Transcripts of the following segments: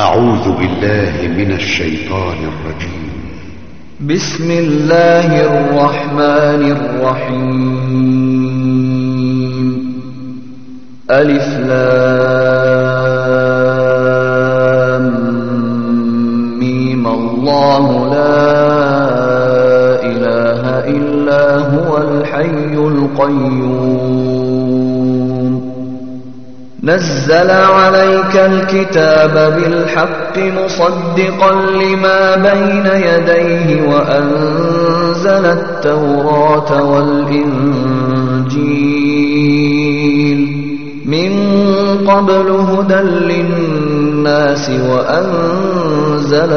أعوذ بالله من الشيطان الرجيم. بسم الله الرحمن الرحيم. ألف لام ميم. الله لا إله إلا هو الحي القيوم. نزل عليك الكتاب بالحق مصدقا لما بين يديه وأنزل التوراة والإنجيل من قبل هدى للناس وأنزل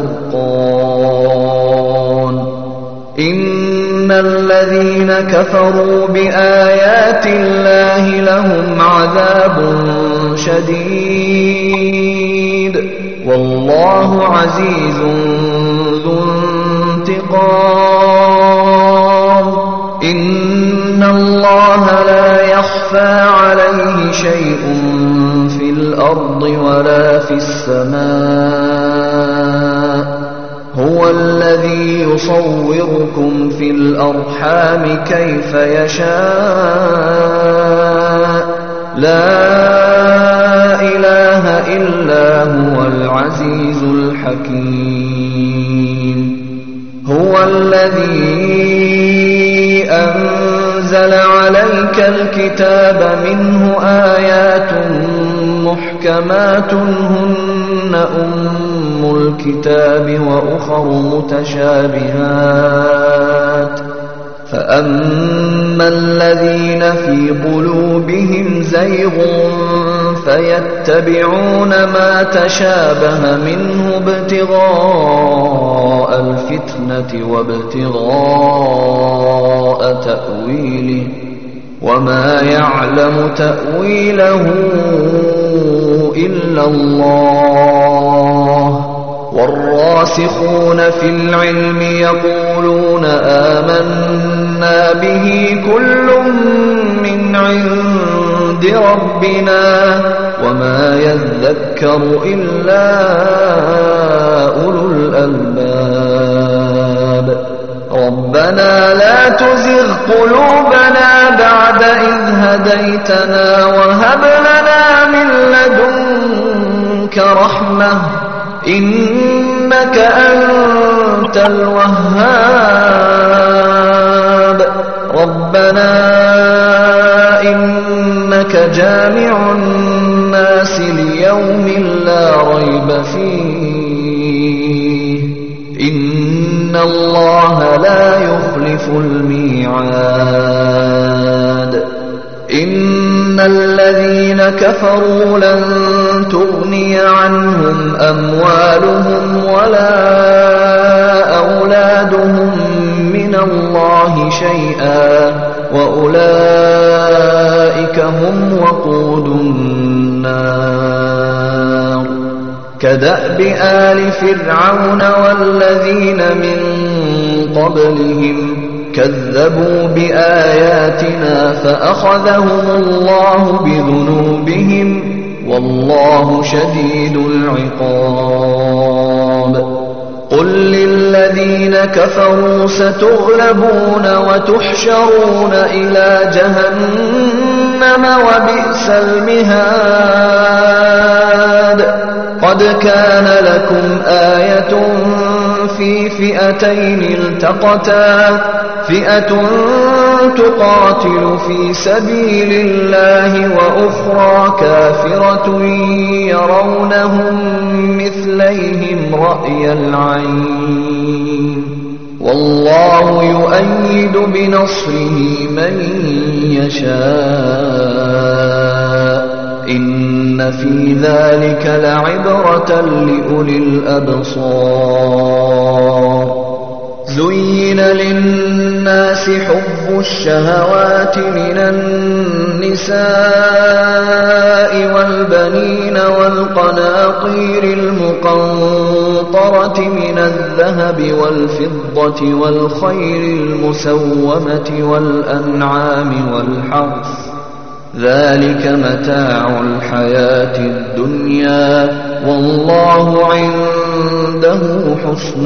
الفرقان. إن الذين كفروا بآيات الله لهم عذاب شديد والله عزيز ذو انتقام. إن الله لا يخفى عليه شيء في الأرض ولا في السماء. هو الذي يصوركم في الأرحام كيف يشاء. لا إله إلا هو العزيز الحكيم. هو الذي أنزل عليك الكتاب منه آيات محكمات هن أم الكتاب وأخر متشابهات. فأما الذين في قلوبهم زيغ فيتبعون ما تشابه منه ابتغاء الفتنة وابتغاء تأويله وما يعلم تأويله إلا الله. والراسخون في العلم يقولون آمنا به كل من عند ربنا وما يذكر إلا أولو الألباب. ربنا لا تزغ قلوبنا بعد إذ هديتنا وهب لنا من لدنك رحمة إنك أنت الوهاب. ربنا إنك جامع الناس ليوم لا ريب فيه إن الله لا يخلف الميعاد. إن الذين كفروا لن تغني عنهم أموالهم ولا أولادهم من الله شيئا وأولئك هم وقود النار. كدأب آل فرعون والذين من قبلهم كذبوا بآياتنا فأخذهم الله بذنوبهم والله شديد العقاب. قل للذين كفروا ستغلبون وتحشرون إلى جهنم وبئس المهاد. قد كان لكم آية في فئتين التقتا فئة تقاتل في سبيل الله وأخرى كافرة يرونهم مثليهم رأي العين والله يؤيد بنصره من يشاء. إن في ذلك لعبرة لأولي الأبصار. زين للناس حب الشهوات من النساء والبنين والقناطير المقنطرة من الذهب والفضة والخيل المسومة والأنعام والحرث ذلك متاع الحياة الدنيا والله عنده حسن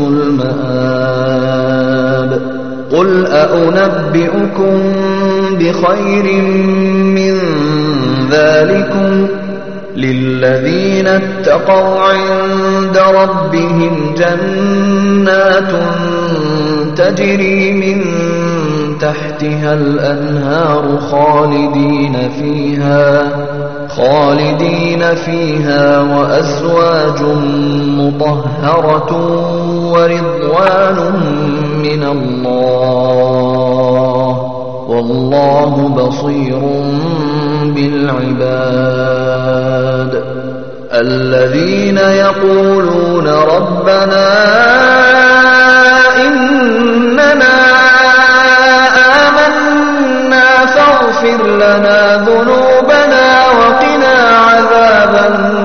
المآب قل أنبئكم بخير من ذلكم للذين اتقوا عند ربهم جنات تجري من تحتها الأنهار خالدين فيها وأزواج مطهرة ورضوان من الله والله بصير بالعباد الذين يقولون ربنا إننا آمنا فاغفر لنا ذنوبنا وقنا عذاب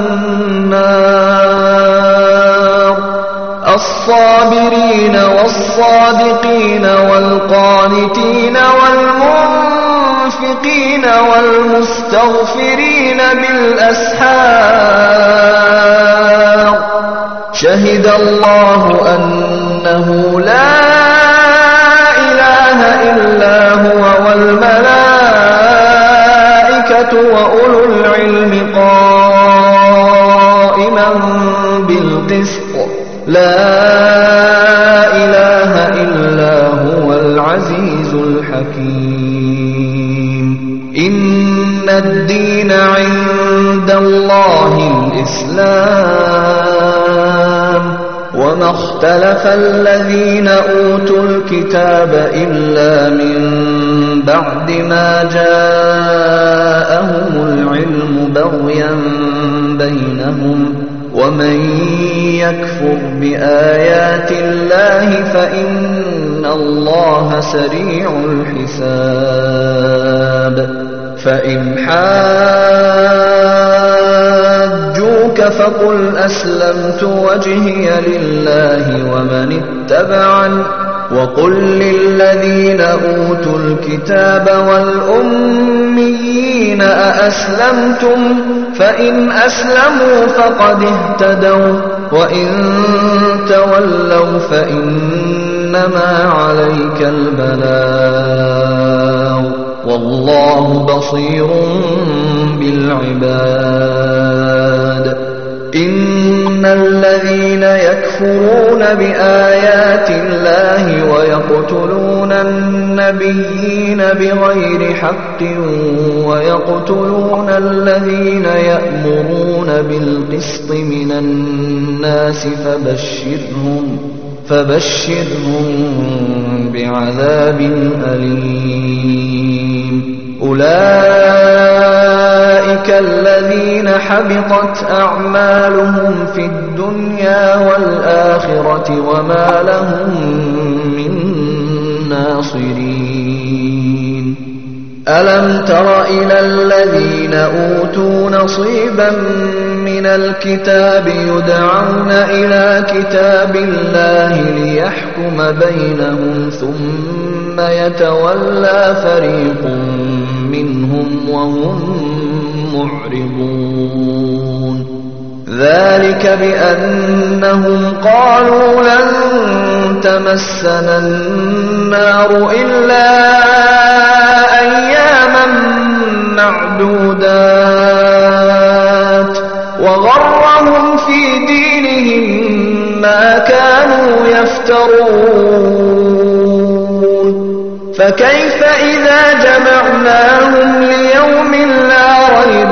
النار الصابرين والصادقين والقانتين والمنفقين والمستغفرين بالأسحار شهد الله أنه لا إله إلا هو والملائكة وأولو العلم قائما بالقسط لا إله إلا هو العزيز الحكيم إن الدين عند الله الإسلام وما اختلف الذين أوتوا الكتاب إلا من بعد ما جاءهم العلم بغيا بينهم ومن يكفر بآيات الله فإن الله سريع الحساب فإن حاجوك فقل أسلمت وجهي لله ومن اتبعني وقل للذين أوتوا الكتاب والأميين أأسلمتم فإن أسلموا فقد اهتدوا وإن تولوا فإنما عليك البلاغ والله بصير بالعباد إن الذين يكفرون بآيات الله ويقتلون النبيين بغير حق ويقتلون الذين يأمرون بالقسط من الناس فبشرهم بعذاب أليم أولئك الذين حبطت أعمالهم في الدنيا والآخرة وما لهم من ناصرين ألم تر إلى الذين أوتوا نصيبا من الكتاب يدعون إلى كتاب الله ليحكم بينهم ثم يتولى فريق منهم وهم معرضون ذلك بأنهم قالوا لن تمسنا النار إلا أياما معدودات وغرهم في دينهم ما كانوا يفترون فكيف إذا جمعناهم ليوم لا ريب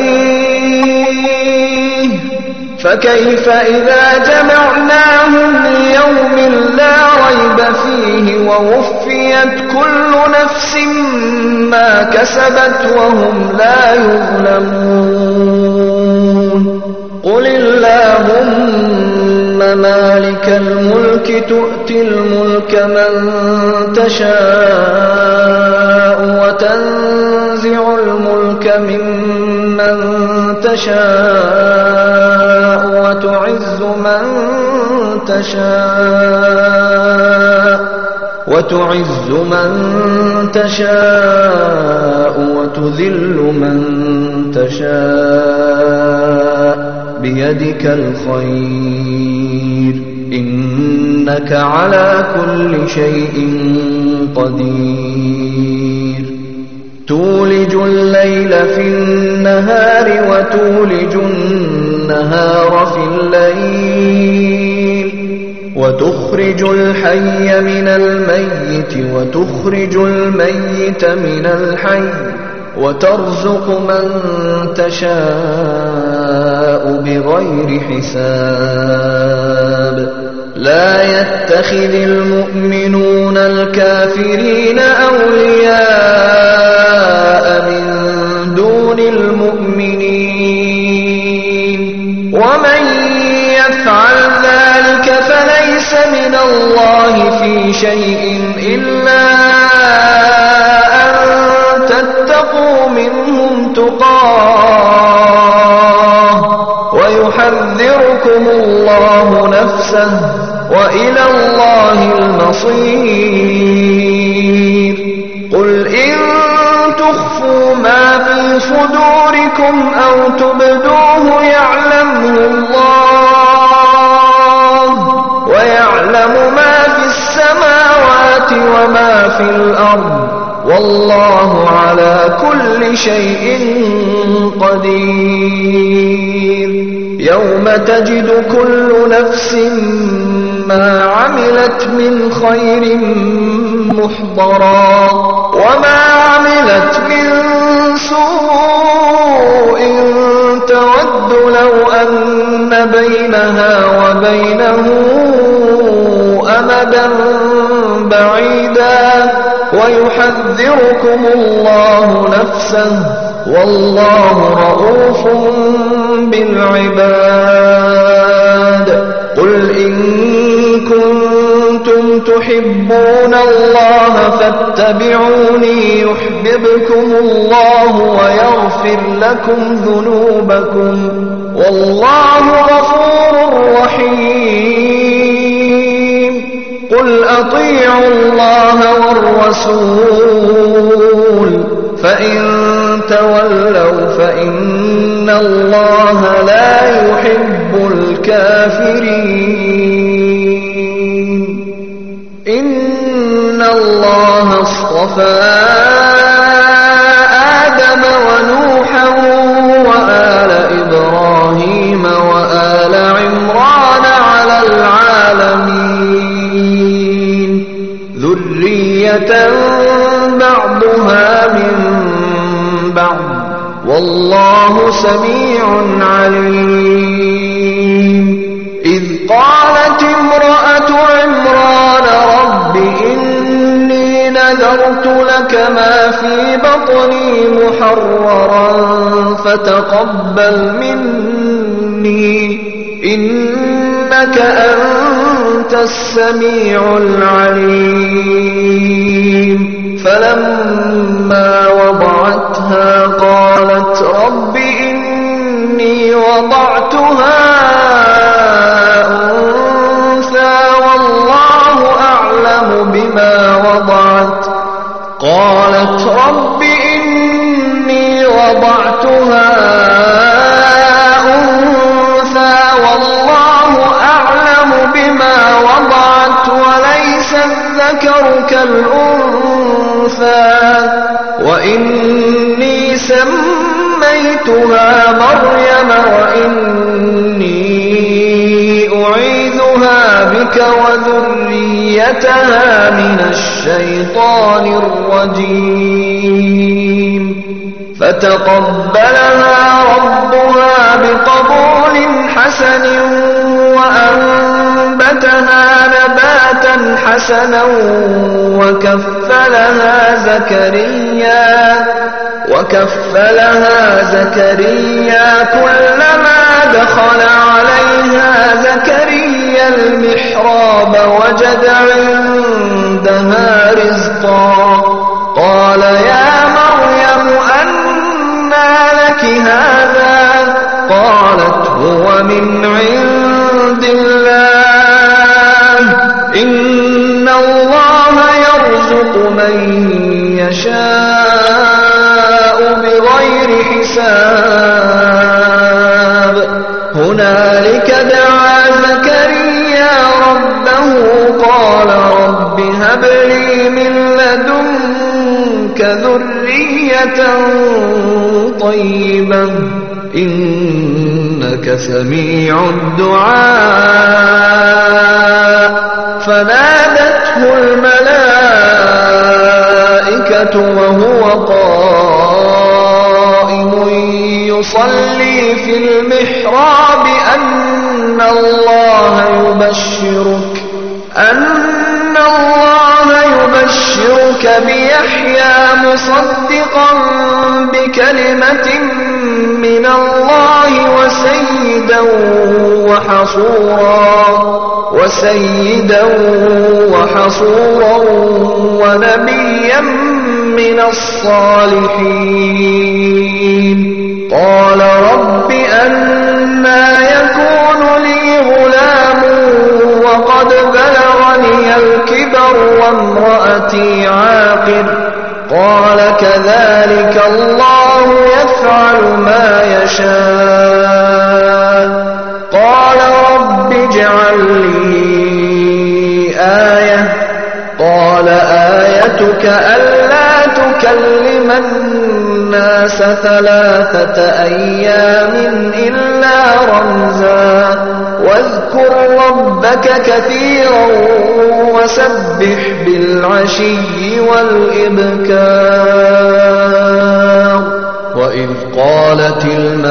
فيه ووفيت كل نفس ما كسبت وهم لا يظلمون قل اللهم مالك الملك تؤتي الملك من تشاء وتنزع الملك ممن تشاء وتعز من تشاء وتعز من تشاء وتذل من تشاء بيدك الخير إنك على كل شيء قدير تولج الليل في النهار وتولج النهار في الليل وتخرج الحي من الميت وتخرج الميت من الحي وترزق من تشاء بغير حساب لا يتخذ المؤمنون الكافرين أولياء من دون المؤمنين ومن يفعل ذلك فليس من الله في شيء إلا أن تتقوا منهم تقاه ويحذركم الله نفسه وإلى الله المصير قل إن تخفوا ما في صدوركم أو تبدوه يعلمه الله ويعلم ما في السماوات وما في الأرض والله على كل شيء قدير يوم تجد كل نفس ما عملت من خير محضرا وما عملت من سوء تود لو أن بينها وبينه أمدا بعيدا ويحذركم الله نفسه والله رؤوف بالعباد قل إن كنتم تحبون الله فاتبعوني يحببكم الله ويغفر لكم ذنوبكم والله غفور رحيم قل أطيعوا الله والرسول فإن تولوا فإن الله لا يحب الكافرين إن الله اصطفى آدم ونوحا وآل إبراهيم وآل عمران على العالمين ذرية بعضها من بعض والله سميع عليم إذ قالت امرأة عمران رب إني نذرت لك ما في بطني محررا فتقبل مني إنك أنت السميع العليم فلما وضعتها قالت رب إني وضعتها أنثى والله أعلم بما وضعت قالت رب إني وضعتها أنثى والله أعلم بما وضعت وليس الذكر كالأنثى وإني سميتها مريم وإني أعيذها بك وذريتها من الشيطان الرجيم فتقبلها ربها بقبول حسن وأنبتها نباتا حسنا وكفلها زكريا كلما دخل عليها زكريا المحراب وجد عندها رزقا قال يا مريم أنى لك هذا قالت هو من عند الله إن الله قال رب هب لي من لدنك ذرية طيبة إنك سميع الدعاء فنادته الملائكة وهو قائم يصلي في المحراب أن الله يبشرك بيحيى مصدقا بكلمة من الله وسيدا وحصورا ونبيا من الصالحين قال رب أنى يكون لي غلام وقد بلغني الكبر وامرأتي عاقر قال كذلك الله يفعل ما يشاء قال رب اجعل لي آية قال آيتك ألا تكلم الناس 3 أيام إلا رمزا واذكر ربك كثيرا وسبح بالعشي والإبكار وإذ قالت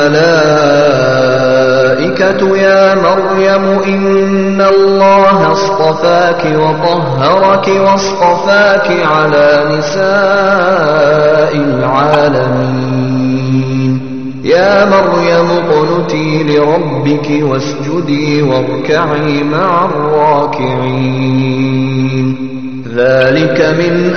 الملائكة يا مريم إن الله اصطفاك وطهرك واصطفاك على نساء العالمين يا مريم اقنتي لربك واسجدي واركعي مع الراكعين ذلك من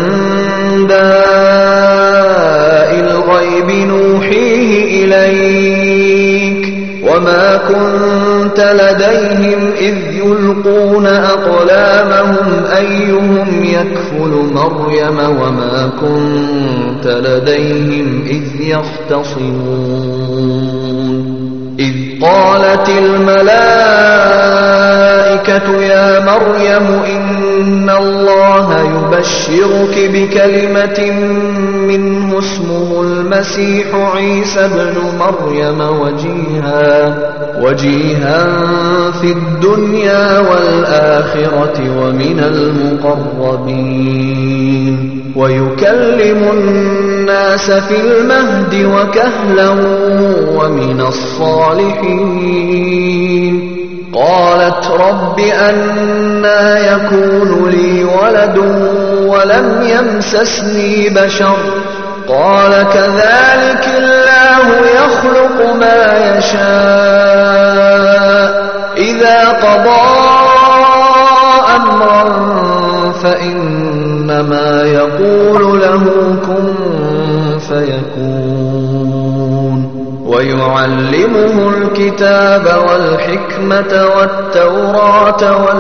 أنباء الغيب نوحيه إليك وما كنت لديهم إذ يلقون أقلامهم أيهم يكفل مريم وما كنت لديهم إذ يختصمون إذ قالت الملائكة يا مريم إن الله يبشرك بكلمة منه اسمه المسيح عيسى ابن مريم وجيها في الدنيا والآخرة ومن المقربين ويكلم الناس في المهد وكهلا ومن الصالحين قالت رب أنى يكون لي ولد ولم يمسسني بشر قال كذلك الله يخلق ما يشاء إذا قضى أمرا فإنما يقول له كن فيكون ويعلمه الكتاب والحكمة والتوراة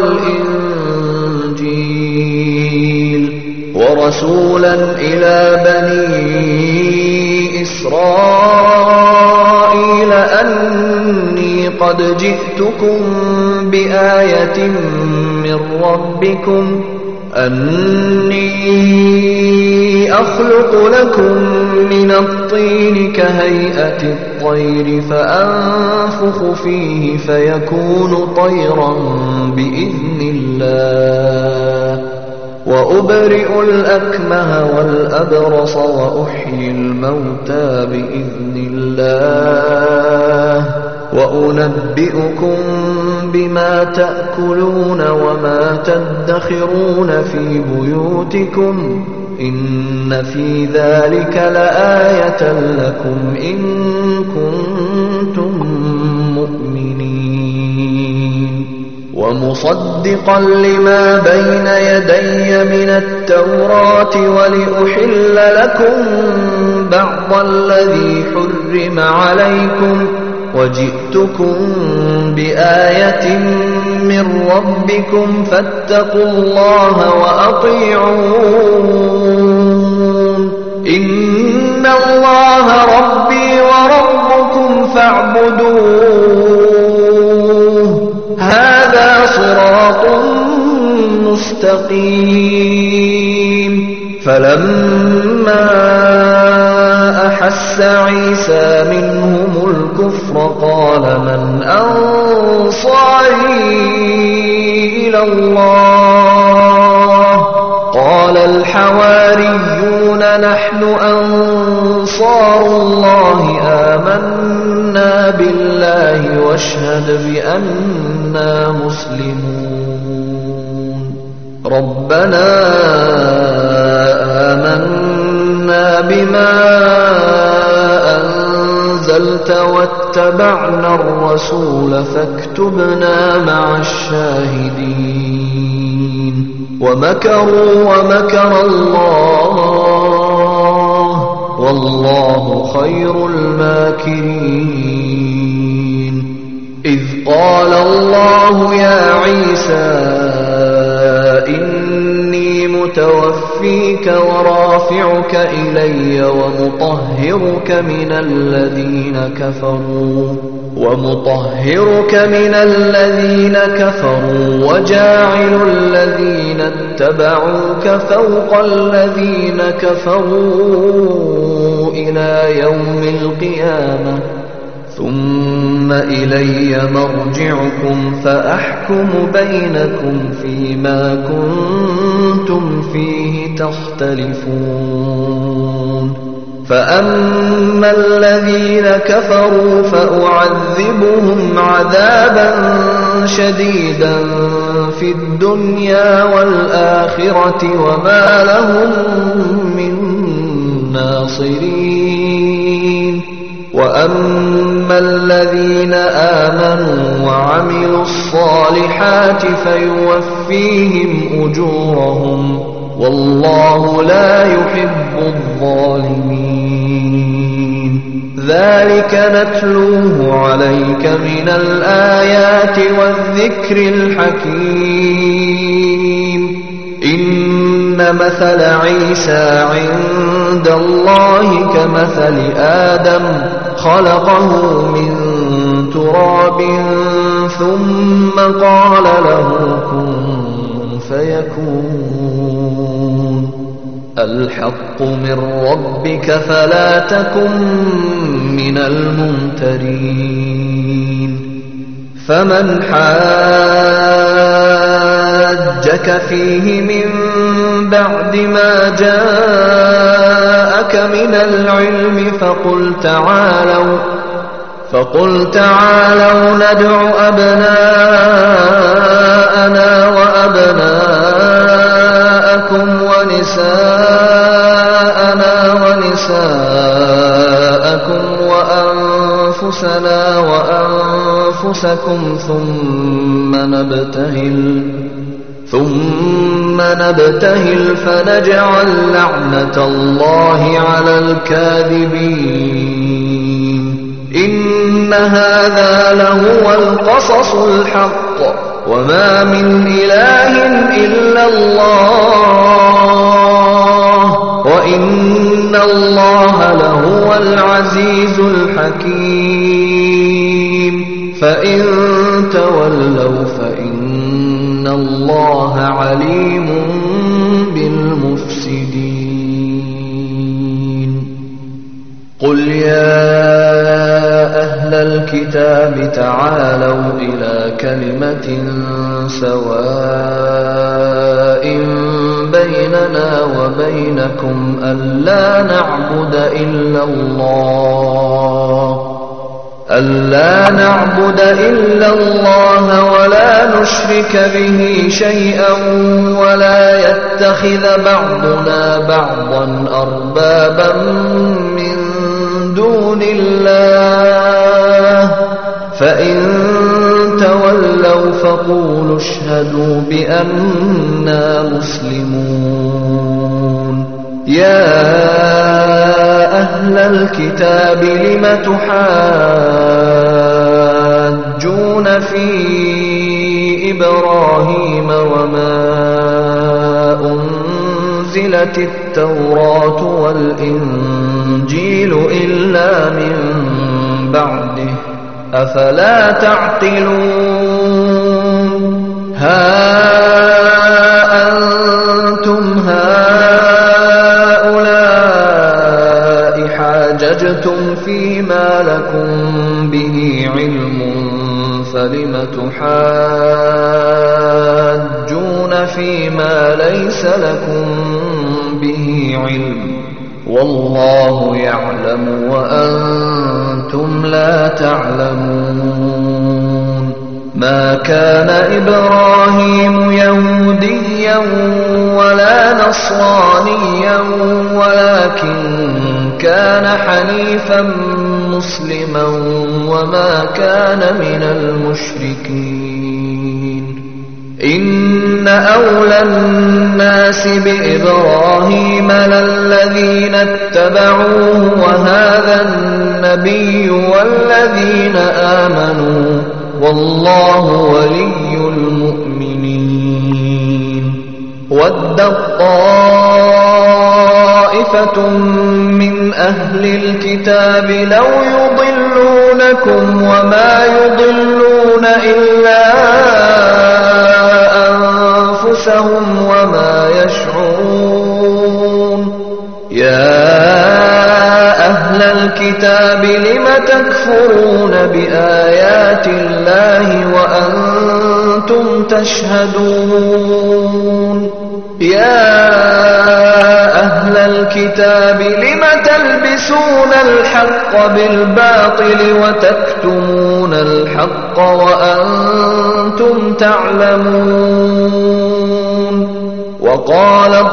والإنجيل ورسولا إلى بني إسرائيل أني قد جئتكم بآية من ربكم أني أخلق لكم من الطين كهيئة الطير فأنفخ فيه فيكون طيرا بإذن الله وأبرئ الأكمه والأبرص وأحيي الموتى بإذن الله وأنبئكم بما تأكلون وما تدخرون في بيوتكم إن في ذلك لآية لكم إن كنتم مؤمنين ومصدقا لما بين يدي من التوراة ولأحل لكم بعض الذي حرم عليكم وجئتكم بآية من ربكم فاتقوا الله وأطيعون إن الله ربي وربكم فاعبدوه هذا صراط مستقيم فلما أحس عيسى منهم الكفر قال من أنصاري إلى الله قال الحواريون نحن أنصار الله آمنا بالله واشهد بأننا مسلمون ربنا آمنا بما أنزلت واتبعنا الرسول فاكتبنا مع الشاهدين ومكروا ومكر الله والله خير الماكرين إذ قال الله يا عيسى إني متوفيك ورافعك إلي ومطهرك من الذين كفروا وجاعل الذين اتبعوك فوق الذين كفروا إلى يوم القيامة ثم إلي مرجعكم فأحكم بينكم فيما كنتم فيه تختلفون فأما الذين كفروا فأعذبهم عذابا شديدا في الدنيا والآخرة وما لهم من ناصرين وأما الذين آمنوا وعملوا الصالحات فيوفيهم أجورهم والله لا يحب الظالمين ذلك نتلوه عليك من الآيات والذكر الحكيم إن مثل عيسى عند الله كمثل آدم خلقه من تراب ثم قال له كن فيكون الحق من ربك فلا تكن من الممترين فمن حاجك فيه من بعد ما جاءك من العلم فقل تعالوا ندع أبناءنا وأبناءكم ونساءنا ونساءكم وأنفسنا وأنفسكم ثم نبتهل فنجعل لعنة الله على الكاذبين إن هذا لهو القصص الحق وما من إله إلا الله وإن الله لهو العزيز الحكيم فإن تولوا فإن الله عليم بالمفسدين قل يا أهل الكتاب تعالوا إلى كلمة سواء بيننا وبينكم ألا نعبد إلا الله ولا نشرك به شيئا ولا يتخذ بعضنا بعضا أربابا من دون الله فإن تولوا فقولوا اشهدوا بأننا مسلمون يا أهل الكتاب لم تحاجون في إبراهيم وما أنزلت التوراة والإنجيل إلا من بعده أفلا تعقلون ها تحاجون فيما ليس لكم به علم والله يعلم وأنتم لا تعلمون ما كان إبراهيم يهوديا ولا نصرانيا ولكن كان حنيفا مسلما وما كان من المشركين إن أولى الناس بإبراهيم للذين اتبعوه وهذا النبي والذين آمنوا والله ولي المؤمنين ودت طائفة من أهل الكتاب لو يضلونكم وما يضلون إلا أنفسهم وما يشعرون يا أهل الكتاب لم تكفرون بآيات الله وأنتم تشهدون يا أهل الكتاب لم تلبسون الحق بالباطل وتكتمون الحق وأنتم تعلمون وقالت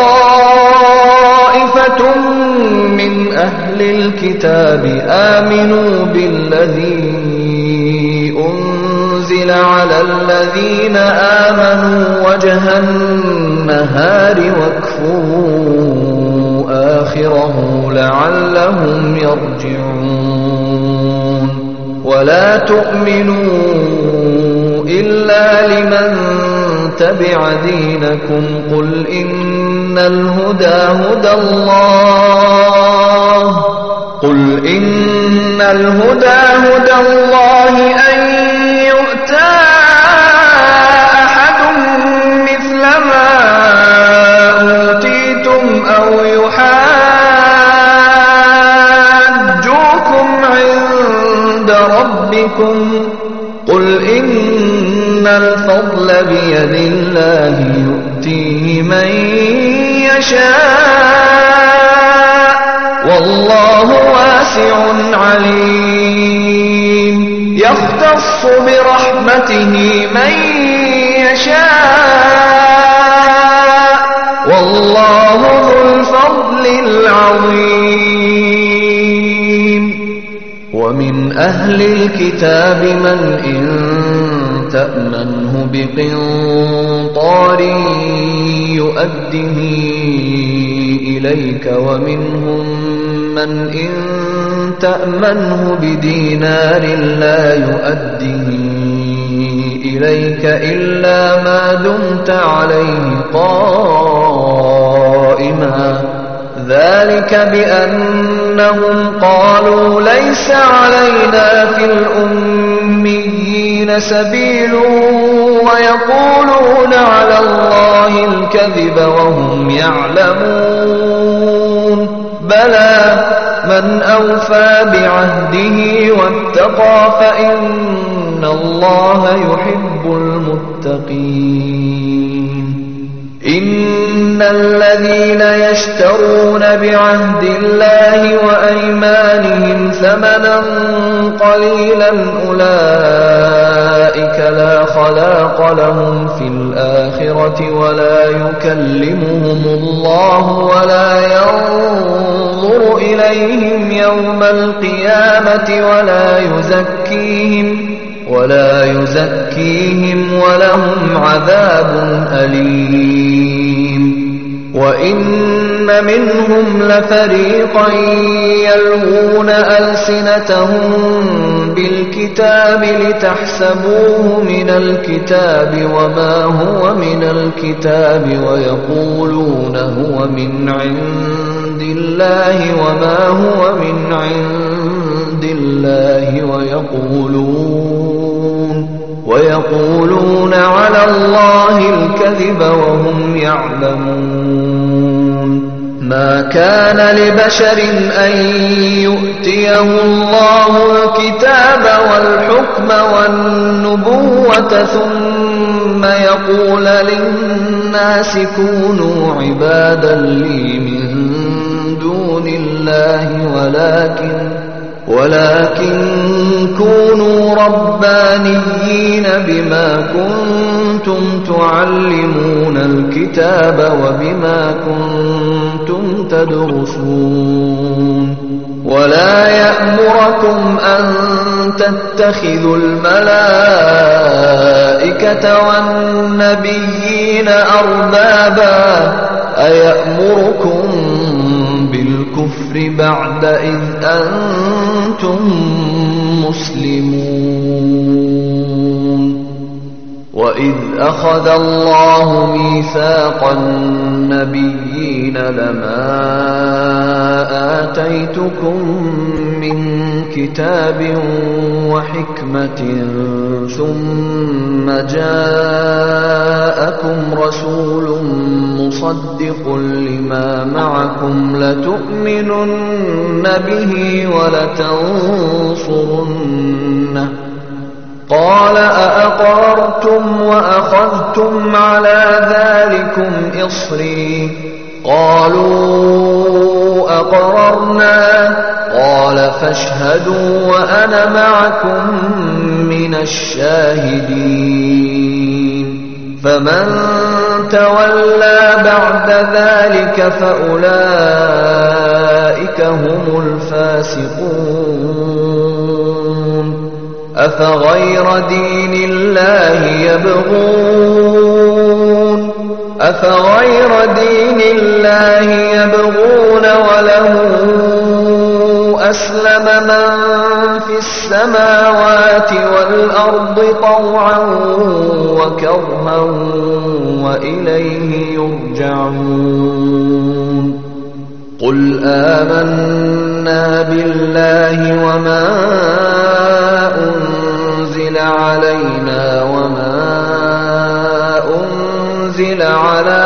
طائفة من أهل الكتاب آمنوا بالذي أنزل على الذين آمنوا وجه النهار واكفروا آخره لعلهم يرجعون ولا تؤمنوا إلا لمن تبع دينكم قل إن الهدى هدى الله أن يؤتى أحد مثل ما أوتيتم أو يحاجوكم عند ربكم قل إن الفضل بيد الله يؤتيه من يشاء والله واسع عليم يختص برحمته من يشاء والله ذو الفضل العظيم ومن أهل الكتاب من إن تأمنه بقنطار يؤده إليك ومنهم من إن تأمنه بدينار لا يؤده إليك إلا ما دمت عليه قائما ذلك بأنهم قالوا ليس علينا في الأميين سبيل ويقولون على الله الكذب وهم يعلمون بلى من أوفى بعهده واتقى فإن الله يحب المتقين إن الذين يشترون بعهد الله وأيمانهم ثمنا قليلا أولئك لا خلاق لهم في الآخرة ولا يكلمهم الله ولا ينظر إليهم يوم القيامة ولا يزكيهم ولهم عذاب أليم وإن منهم لفريقا يلوون ألسنتهم بالكتاب لتحسبوه من الكتاب وما هو من الكتاب ويقولون هو من عند الله وما هو من عند الله ويقولون على الله الكذب وهم يعلمون ما كان لبشر أن يؤتيه الله الكتاب والحكم والنبوة ثم يقول للناس كونوا عبادا لي من دون الله ولكن كونوا ربانيين بما كنتم تعلمون الكتاب وبما كنتم تدرسون ولا يأمركم أن تتخذوا الملائكة والنبيين أربابا أيأمركم بالكفر بعد إذ أنتم مسلمون وإذ أخذ الله ميثاق النبيين لما آتيتكم من كتاب وحكمة ثم جاءكم رسول مصدق لما معكم لتؤمنن به ولتنصرنه قال أأقررتم وأخذتم على ذلكم إصري قالوا أقررنا قال فاشهدوا وأنا معكم من الشاهدين فمن تولى بعد ذلك فأولئك هم الفاسقون أفغير دين الله يبغون وله أسلم من في السماوات والأرض طوعا وكرها وإليه يرجعون قل آمنا بالله وما أنزل علينا وما أنزل على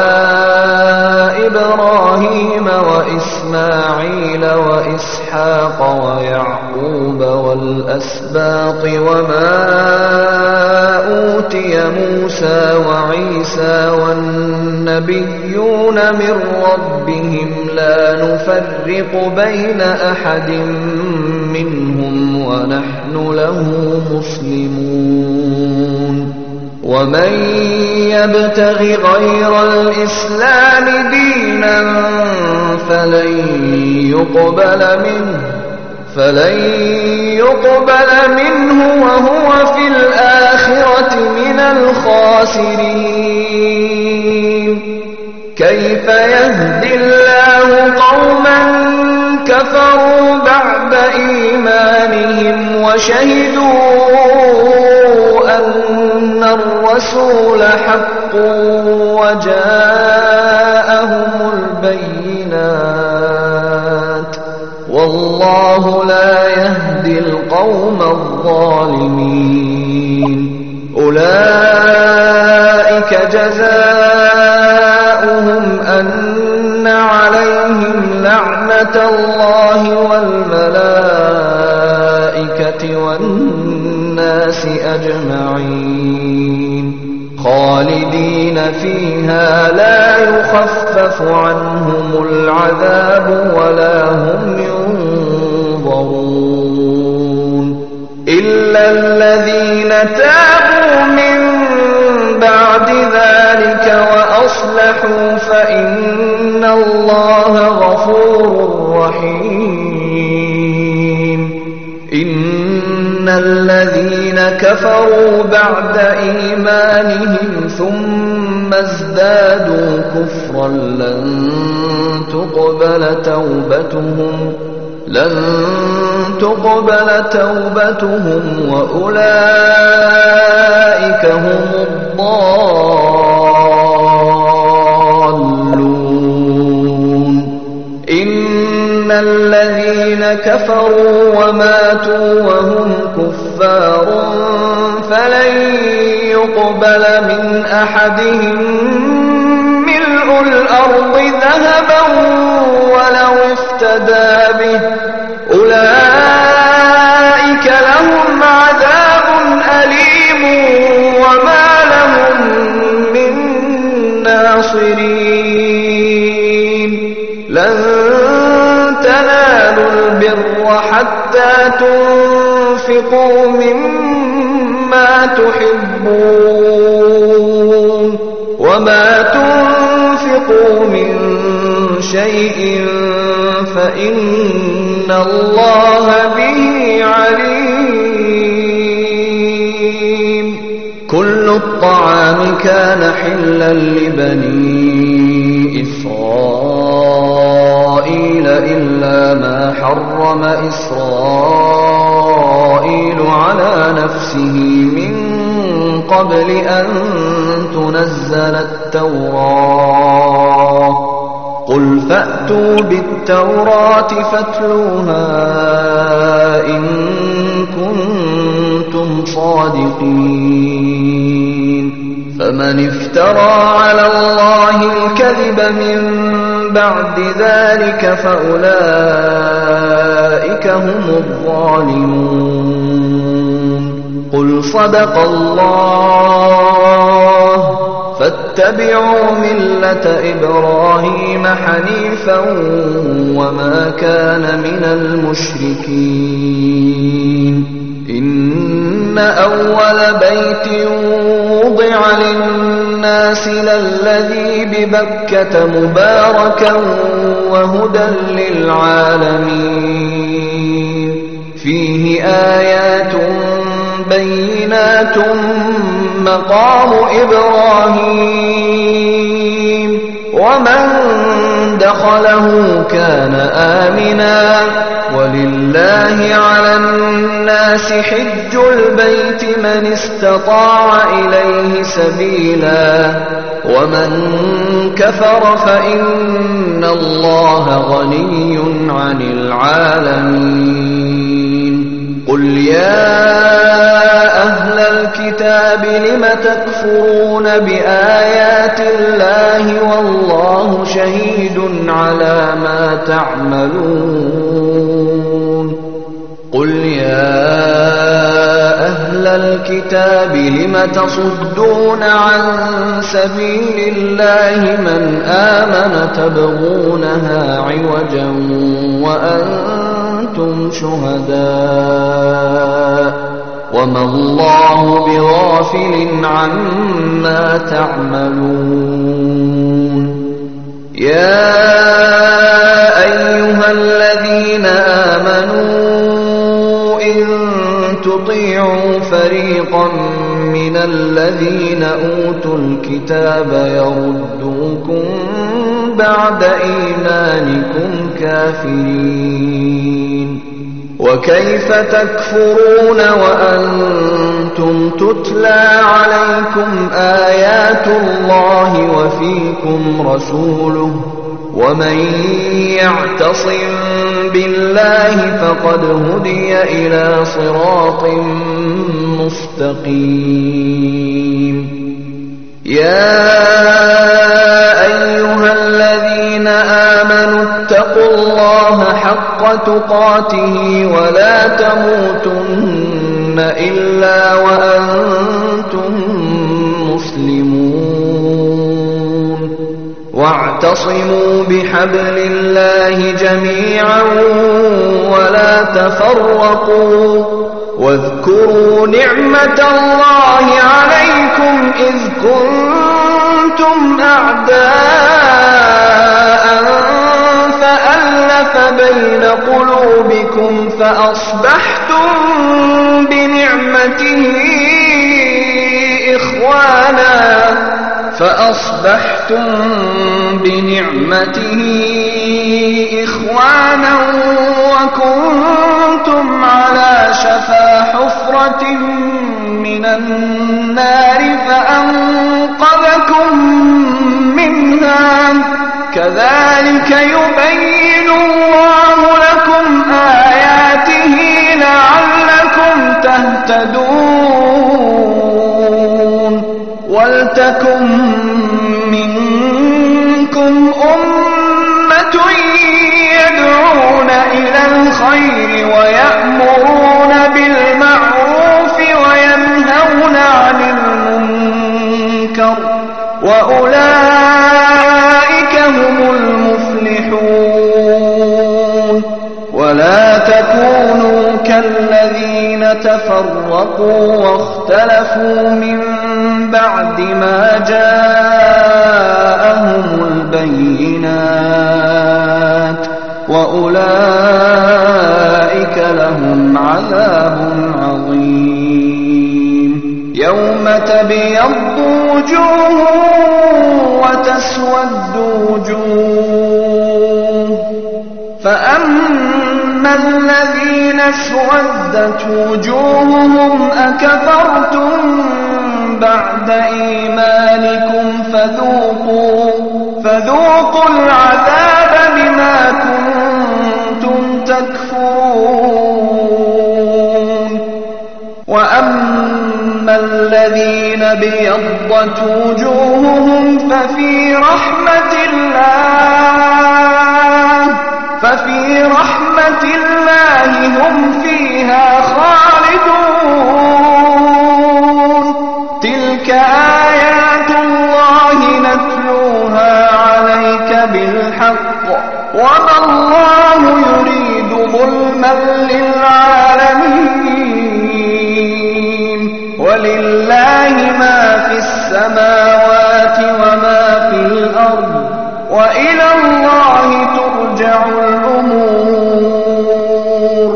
إبراهيم وإسماعيل وإسحاق ويعقوب والأسباط وما أوتي موسى وعيسى والنبيون من ربهم لا نفرق بين أحد منهم ونحن له مسلمون ومن يبتغ غير الإسلام دينا فلن يقبل منه وهو في الآخرة من الخاسرين كيف يهدي الله قوما كفروا بعد إيمانهم وشهدوا أن الرسول حق وجاءهم البينات والله لا يهدي القوم الظالمين أولئك جزاؤهم أن عليهم لعنة الله والملائكة والناس أجمعين خالدين فيها لا يخفف عنهم العذاب ولا هم ينظرون إلا الذين تابوا من بعد ذلك وأصلحوا فإن الله غفور رحيم إن الذين كفروا بعد إيمانهم ثم ازدادوا كفرا لن تقبل توبتهم وأولئك هم الضالون إن الذين كفروا وماتوا وهم كفار فلن يقبل من أحدهم ملء الأرض ذهبا ولو افتدى به أولئك لهم عذاب أليم وما لهم من ناصرين لن تنالوا البر حتى تنفقوا مما تحبون وما تنفقوا من شيء فإن الله به عليم كل الطعام كان حلا لبني إسرائيل إلا ما حرم إسرائيل على نفسه من قبل أن تنزل التوراة قل فأتوا بالتوراة فاتلوها إن كنتم صادقين فمن افترى على الله الكذب من بعد ذلك فأولئك هم الظالمون قل صدق الله فاتبعوا ملة إبراهيم حنيفا وما كان من المشركين إن أول بيت وضع للناس للذي ببكة مباركا وهدى للعالمين فيه آيات بينات مقام إبراهيم ومن دخله كان آمنا ولله على الناس حج البيت من استطاع إليه سبيلا ومن كفر فإن الله غني عن العالمين قل يا أهل الكتاب لم تكفرون بآيات الله والله شهيد على ما تعملون قل يا أهل الكتاب لم تصدون عن سبيل الله من آمن تبغونها عوجا وأنتم شهداء وما الله بغافل عما تعملون يا أيها الذين آمنوا إن تطيعوا فريقا من الذين أوتوا الكتاب يردوكم بعد إيمانكم كافرين وكيف تكفرون وأنتم تتلى عليكم آيات الله وفيكم رسوله ومن يعتصم بالله فقد هدي إلى صراط مستقيم يا أيها الذين آمنوا اتقوا الله حق تقاته ولا تموتن إلا وأنتم مسلمون واعتصموا بحبل الله جميعا ولا تفرقوا واذكروا نعمة الله عليكم إذ كنتم أعداء فألف بين قلوبكم فأصبحتم بنعمته إخوانا وكنتم على شفا حفرة من النار فأنقذكم منها كذلك يبين الله لكم آياته لعلكم تهتدون ولتكن منكم أمة الخير ويأمرون بالمعروف وينهون عن المنكر وأولئك هم المفلحون. ولا تكونوا كالذين تفرقوا واختلفوا من بعد ما جاءهم البينات وأولئك لهم عذاب عظيم. يوم تبيض وجوه وتسود وجوه فأما الذين اسودت وجوههم أكفرتم بعد إيمانكم فذوقوا العذاب بما كنتم تكفرون. وأما الذين ابيضت وجوههم ففي رحمة الله هم فيها خالدون. تلك آيات الله نتلوها عليك بالحق وما الله يريد ظلما للعالمين. ولله ما في السماوات وما في الأرض وإلى الله ترجع الأمور.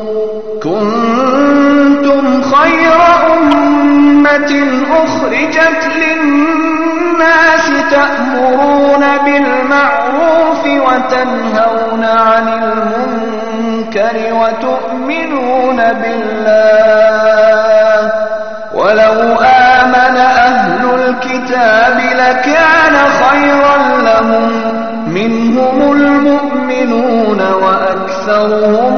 كنتم خير أمة أخرجت للناس تأمرون بالمعروف وتنهون عن المنكر وتؤمنون بالله. ولو آمن أهل الكتاب لكان خيرا لهم منهم المؤمنون وأكثرهم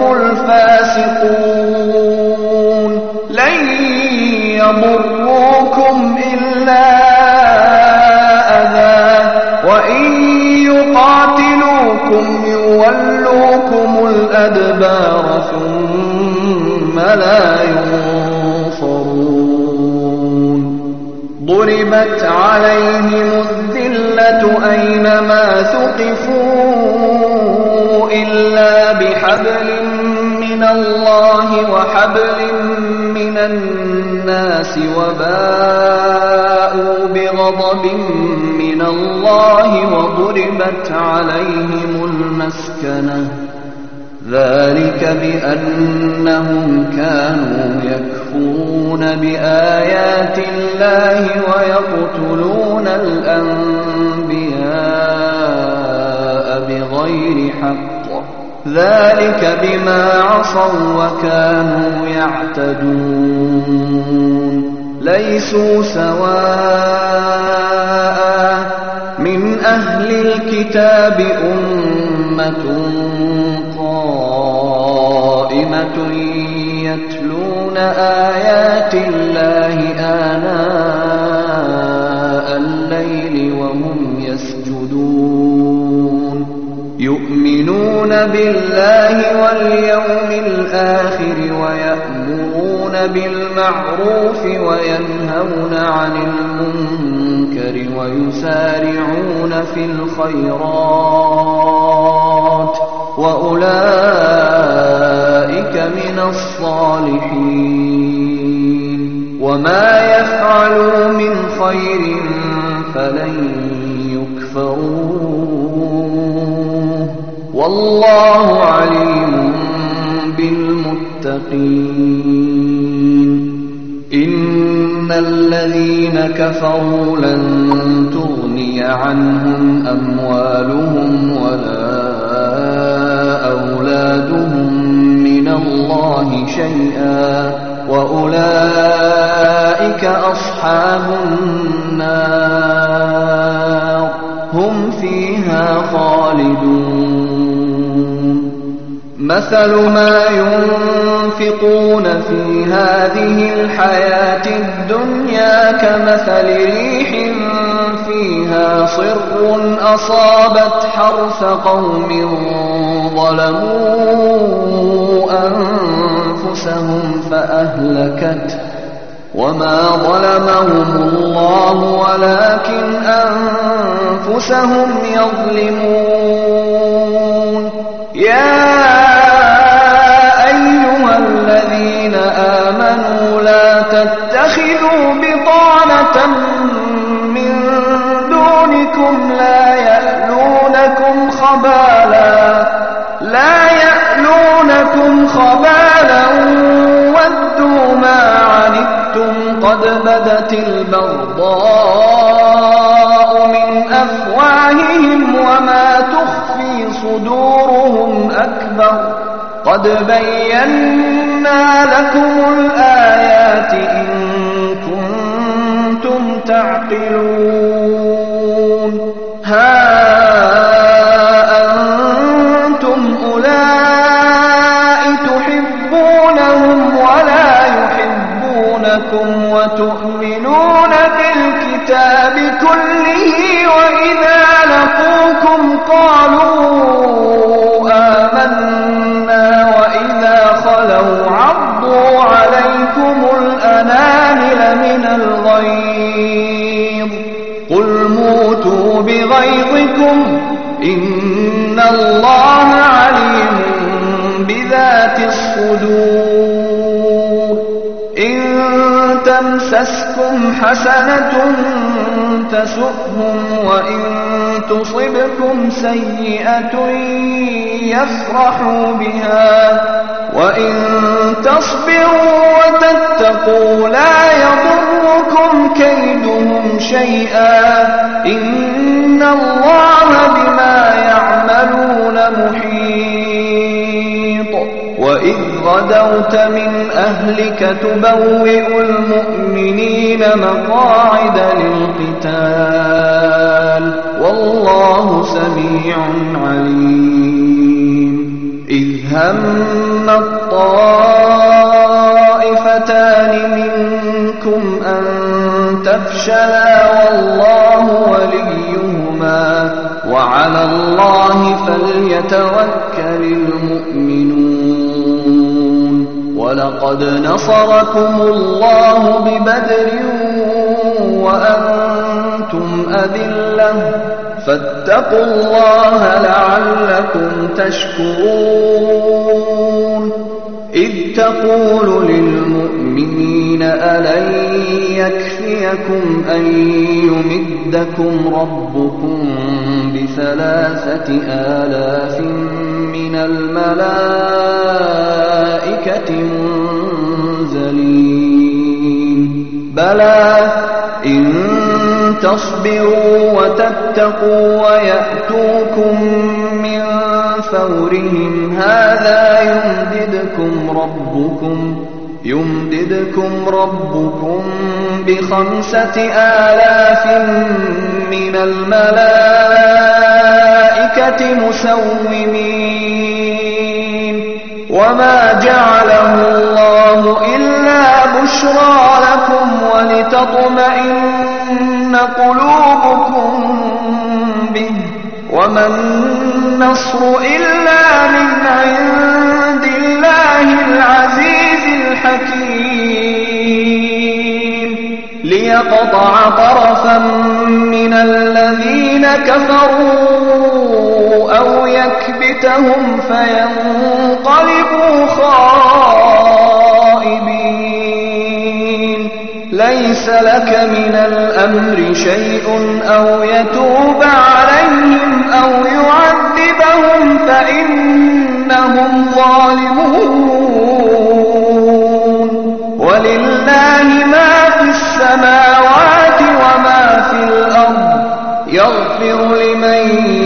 الفاسقون. لن يضروكم إلا أذى وإن يقاتلوكم يولوكم الأدبار ثم لا ينصرون. ضربت عليهم الذلة أينما ثقفوا إلا بحبل من الله وحبل من الناس وباءوا بغضب من الله وضربت عليهم المسكنة ذلك بأنهم كانوا يكفرون بآيات الله ويقتلون الأنبياء بغير حق ذلك بما عصوا وكانوا يعتدون. ليسوا سواء من أهل الكتاب أمة قائمة يتلون آيات الله آناء الليل وهم يسجدون يؤمنون بالله واليوم الآخر ويأمرون بالمعروف وينهون عن المنكر ويسارعون في الخيرات وأولئك من الصالحين. وما يفعلوا من خير فلن يكفروه والله عليم بالمتقين. إن الذين كفروا لن تغني عنهم أموالهم ولا أولادهم من الله شيئا وأولئك أصحاب النار هم فيها خالدون. مثل ما ينفقون في هذه الحياة الدنيا كمثل ريح فيها صر أصابت حرث قوم ظلموا أنفسهم فأهلكته وما ظلمهم الله ولكن أنفسهم يظلمون يا أيها الذين آمنوا لا تتخذوا بطانة من دونكم لا يألونكم خبالا ودوا ما عنتم قد بدت البغضاء من أفواههم وما تخفي صدورهم أكبر قد بينا لكم الآيات إن كنتم تعقلون ها أنتم أولئك تحبونهم ولا يحبونكم وتؤمنون بالكتاب كله وإذا لقوكم قالوا آمنا وإذا خلوا عضوا عليكم الأنامل من الغيظ قل موتوا بغيظكم إن الله عليم بذات الصدور إن تمسسكم حسنة تسؤهم وإن تصبكم سيئة يفرحوا بها وإن تصبروا وتتقوا لا يضركم كيدهم شيئا إن الله بما يعملون محيط وإذ غدوت من أهلك تبوئ المؤمنين مقاعد للقتال والله سميع عليم إذ هم الطائفتان منكم أن تفشلا والله وليهما وعلى الله فليتوكل المؤمنون ولقد نصركم الله ببدر وأنتم أذلة فاتقوا الله لعلكم تشكرون إذ تقول للمؤمنين ألن يكفيكم أن يمدكم ربكم ب3,000 من الملائكة منزلين بلى إن تصبروا وتتقوا ويأتوكم من فورهم هذا يمددكم ربكم ب5,000 من الملائكة مسومين وما جعله الله إلا بشرى لكم ولتطمئن قلوبكم به وما النصر إلا من عند الله العزيز الحكيم ليقطع طرفا من الذين كفروا أو يكبتهم فينقلبوا خائبين ليس لك من الأمر شيء أو يتوب عليهم أو يعذبهم فإنهم ظالمون ولله ما في السماوات وما في الأرض يغفر لمن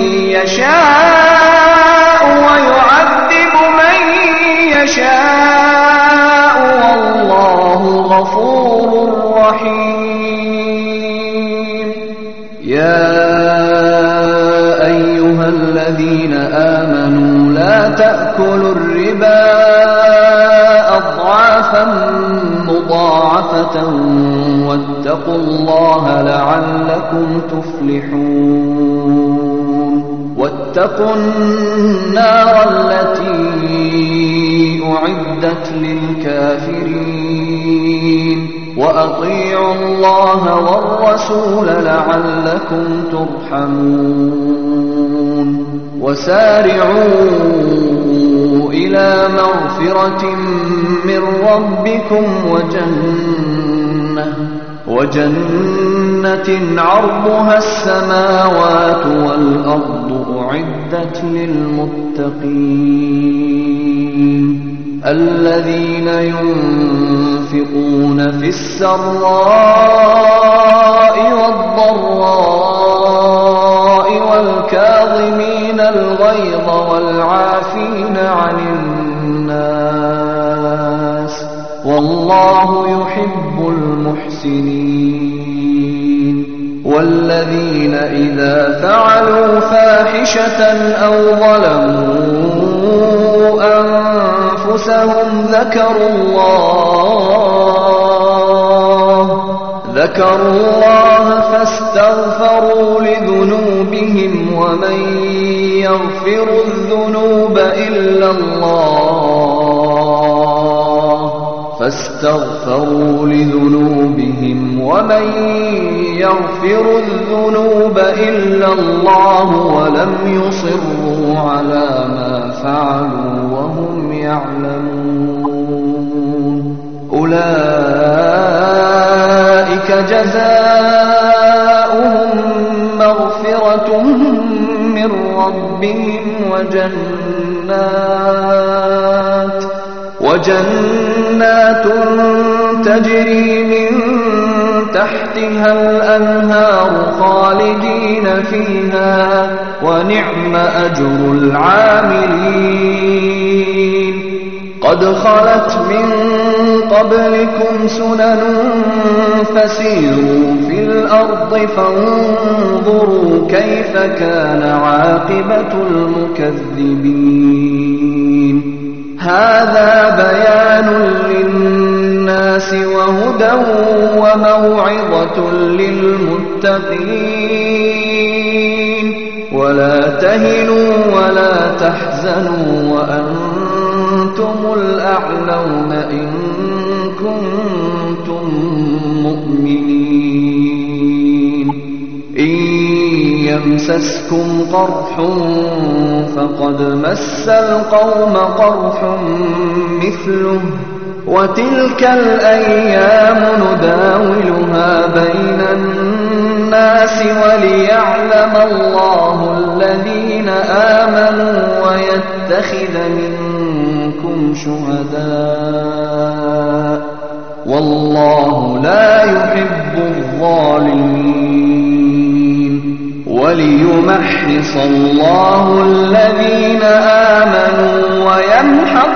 يشاء ويعذب من يشاء والله غفور رحيم يا أيها الذين آمنوا لا تأكلوا الربا أضعافا مضاعفة واتقوا الله لعلكم تفلحون واتقوا النار التي أعدت للكافرين وأطيعوا الله والرسول لعلكم ترحمون وسارعوا إلى مغفرة من ربكم وجنة عرضها السماوات والأرض أعدت للمتقين الذين ينفقون في السراء والضراء والكاظمين الغيظ والعافين عن الناس والله يحب المحسنين والذين إذا فعلوا فاحشة أو ظلموا أنفسهم ذكروا الله فاستغفروا لذنوبهم ومن يغفر الذنوب إلا الله ولم يصروا على ما فعلوا وهم يعلمون أولئك جزاؤهم مغفرة من ربهم وجنات تجري من تحتها الأنهار خالدين فيها ونعم أجر العاملين قد خلت من قبلكم سنن فسيروا في الأرض فانظروا كيف كان عاقبة المكذبين هذا بيان للناس وهدى وموعظة للمتقين ولا تهنوا ولا تحزنوا وأنتم الأعلون إن كنتم مؤمنين إن يمسسكم قرح فقد مس القوم قرح مثله وتلك الأيام نداولها بين الناس وليعلم الله الذين آمنوا ويتخذ منكم شهداء والله لا يحب الظالمين وليمحص الله الذين آمنوا ويمحق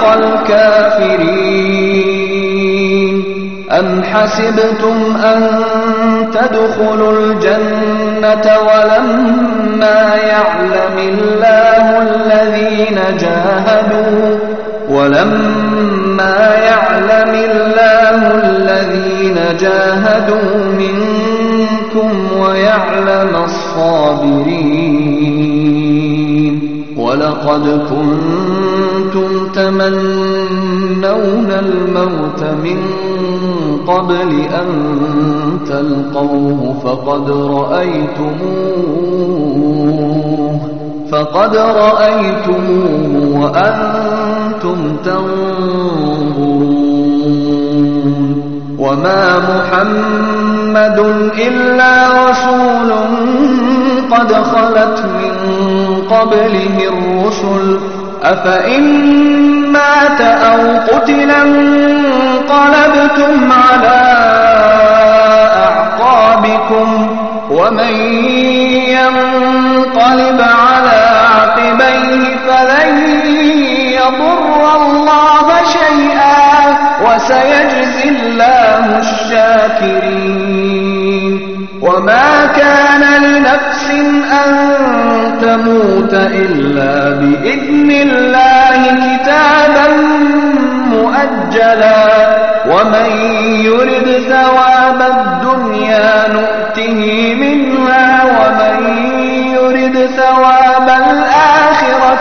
الكافرين أم حسبتم أن تدخلوا الجنة ولما يعلم الله الذين جاهدوا منكم ويعلم الصابرين ولقد كنتم تمنون الموت من قبل أن تلقوه فقد رأيتموه وأنتم تنظرون وما محمد إلا رسول قد خلت من قبله الرسل أفإن مات أو قتلا انقلبتم على أعقابكم ومن ينقلب على عقبيه فلن يضر الله شيئا وسيجزي الله الشاكرين وما كان لنفس أن تموت إلا بإذن الله كتابا مؤجلا ومن يرد ثواب الدنيا نؤته منها ومن يرد ثواب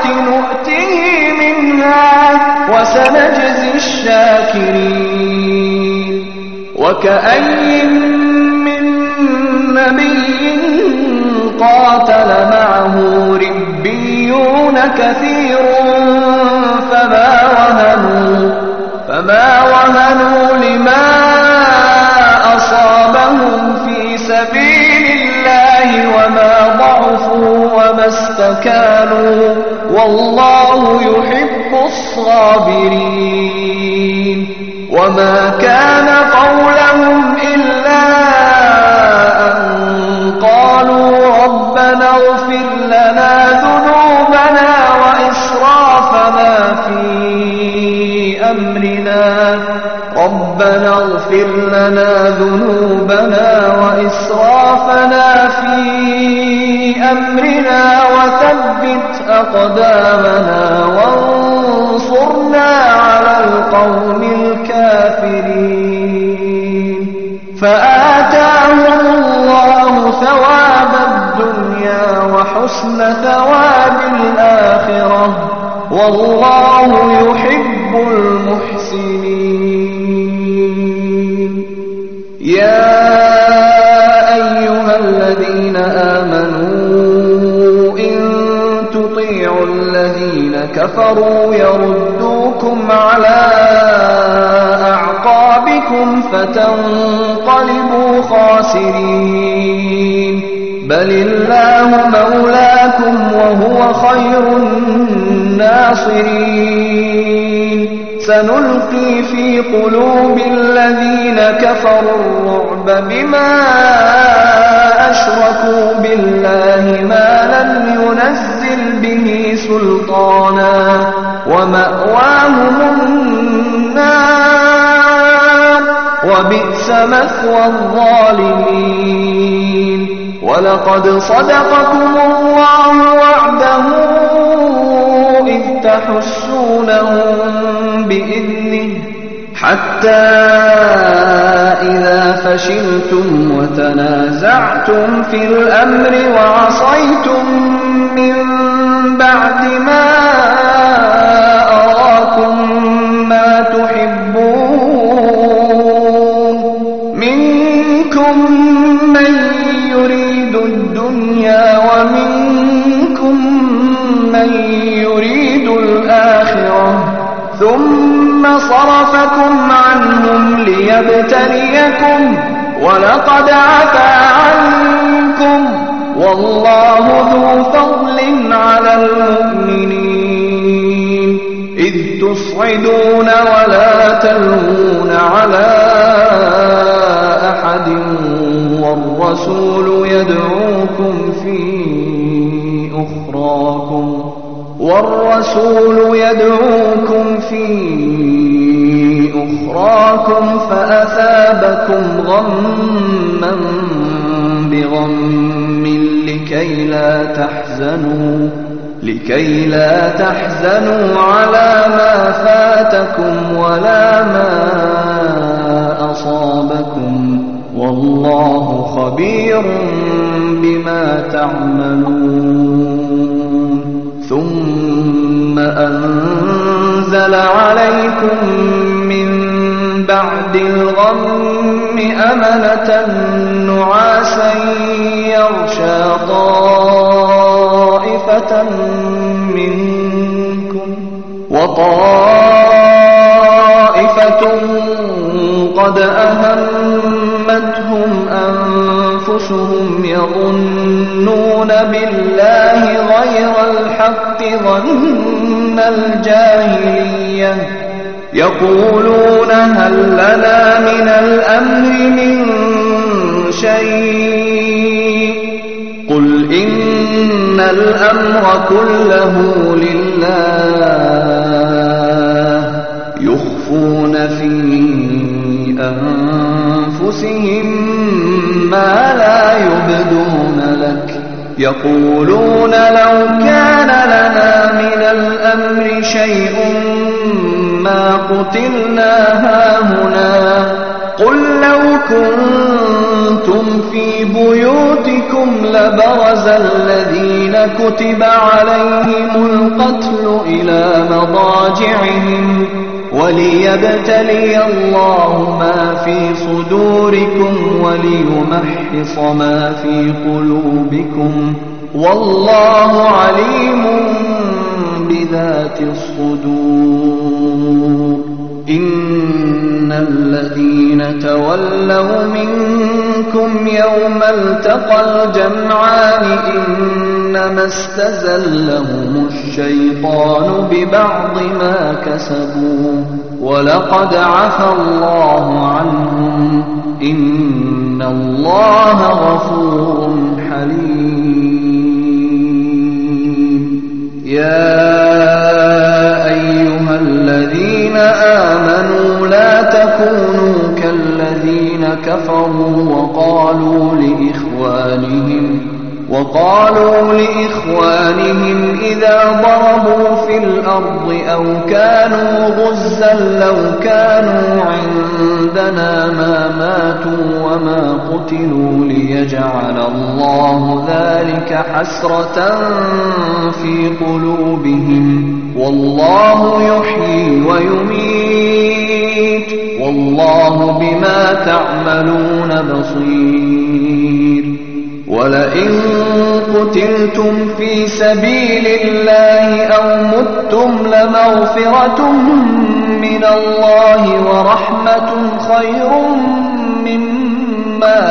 نؤته منها وسنجزي الشاكرين. وكأي من نبي قاتل معه ربيون كثير فما وهنوا لما أصابهم في سبيل الله وما ضعفوا وما استكانوا والله يحب الصابرين. وما كان قولهم إلا أن قالوا ربنا اغفر لنا ذنوبنا وإسرافنا في أمرنا وثبت أقدامنا وانصرنا على القوم الكافرين. فآتاهم الله ثواب الدنيا وحسن ثواب الآخرة والله يحب المحسنين. يا أيها الذين آمنوا إن تطيعوا الذين كفروا يردوكم على أعقابكم فتنقلبوا خاسرين. بل الله مولاكم وهو خير الناصرين. سنلقي في قلوب الذين كفروا الرعب بما أشركوا بالله ما لم ينزل به سلطانا ومأواهم النار وبئس مثوى الظالمين. ولقد صدقكم الله وعده إذ تحسونهم بإذنه حتى إذا فشلتم وتنازعتم في الأمر وعصيتم من بعد ما أراكم ما تحبون منكم من يريد الدنيا ومنكم من يريد الآخرة ثم صرفكم عنهم ليبتليكم ولقد عفا عنكم والله ذو فضل على المؤمنين. إذ تصعدون ولا تلوون على أحد والرسول يدعوكم في أخراكم فأثابكم غما بغم لكي لا تحزنوا على ما فاتكم ولا ما أصابكم والله خبير بما تعملون. ثم أنزل عليكم من بعد الغم أمنة نعاسا يغشى طائفة منكم وطائفة قد أهمتهم أنفسهم يظنون بالله غير الحق ظن الجاهلية يقولون هل لنا من الأمر من شيء قل إن الأمر كله لله يخفون في أنفسهم ما لا يبدون لك يقولون لو كان لنا من الأمر شيء ما قتلنا هاهنا قل لو كنتم في بيوتكم لبرز الذين كتب عليهم القتل إلى مضاجعهم وليبتلي الله ما في صدوركم وليمحص ما في قلوبكم والله عليم بذات الصدور إن الذين تولوا منكم يوم التقى الجمعان إنما استزلهم الشيطان ببعض ما كسبوا ولقد عفى الله عنهم إن الله غفور حليم يا أيها الذين آمنوا لا تكونوا كالذين كفروا وقالوا لإخوانهم إذا ضربوا في الأرض أو كانوا غزا لو كانوا عندنا ما ماتوا وما قتلوا ليجعل الله ذلك حسرة في قلوبهم والله يحيي ويميت والله بما تعملون بصير ولئن قتلتم في سبيل الله أو متم لمغفرة من الله ورحمة خير مما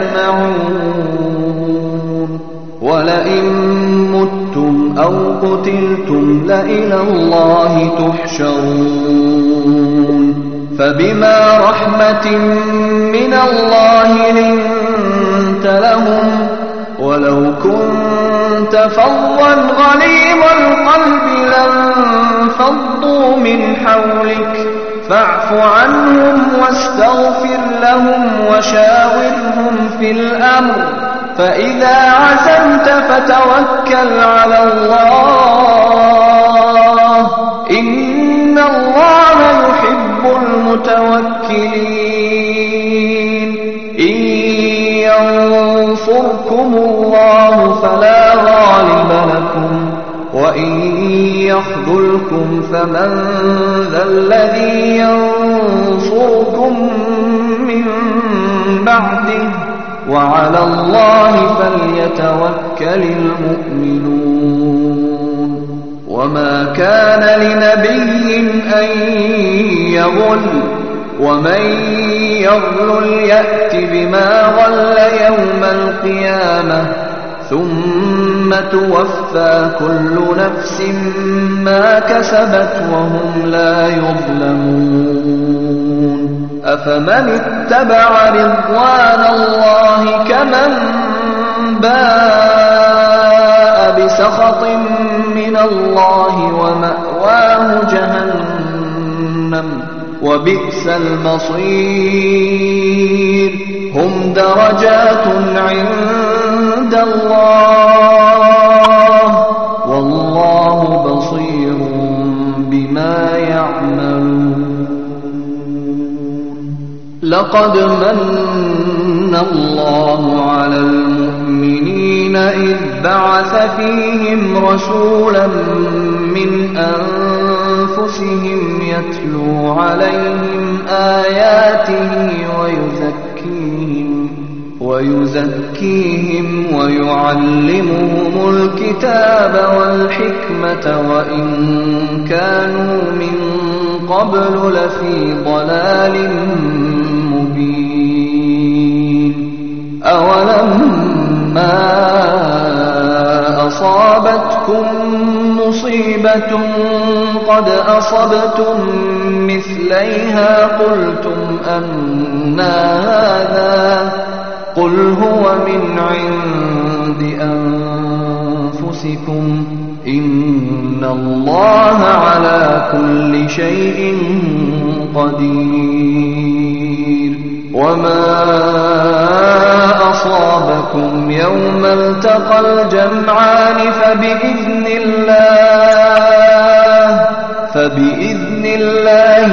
يجمعون ولئن متم أو قتلتم لإلى الله تحشرون فبما رحمة من الله لنت لهم ولو كنت فظا غليظ القلب لانفضوا من حولك فاعف عنهم واستغفر لهم وشاورهم في الأمر فإذا عزمت فتوكل على الله إن الله يحب المتوكلين إن ينصركم الله فلا غالب لكم وإن يخذلكم فمن ذا الذي ينصركم من بعده وعلى الله فليتوكل المؤمنون وما كان لنبي أن يغل ومن يغل يأت بما غل يوم القيامة ثم توفى كل نفس ما كسبت وهم لا يظلمون أفمن اتبع رضوان الله كمن باء بسخط من الله ومأواه جهنم وبئس المصير هم درجات عند الله والله بصير بما يعملون لقد من الله على المؤمنين إذ بعث فيهم رسولا من أنفسهم يتلو عليهم آياته ويزكيهم ويعلمهم الكتاب والحكمة وإن كانوا من قبل لفي ضلال مبين أولما أصابتكم مصيبة قد أصبتم مثليها قلتم أنى هذا قل هو من عند أنفسكم إن الله على كل شيء قدير وما أصابكم يوم التقى الجمعان فبإذن الله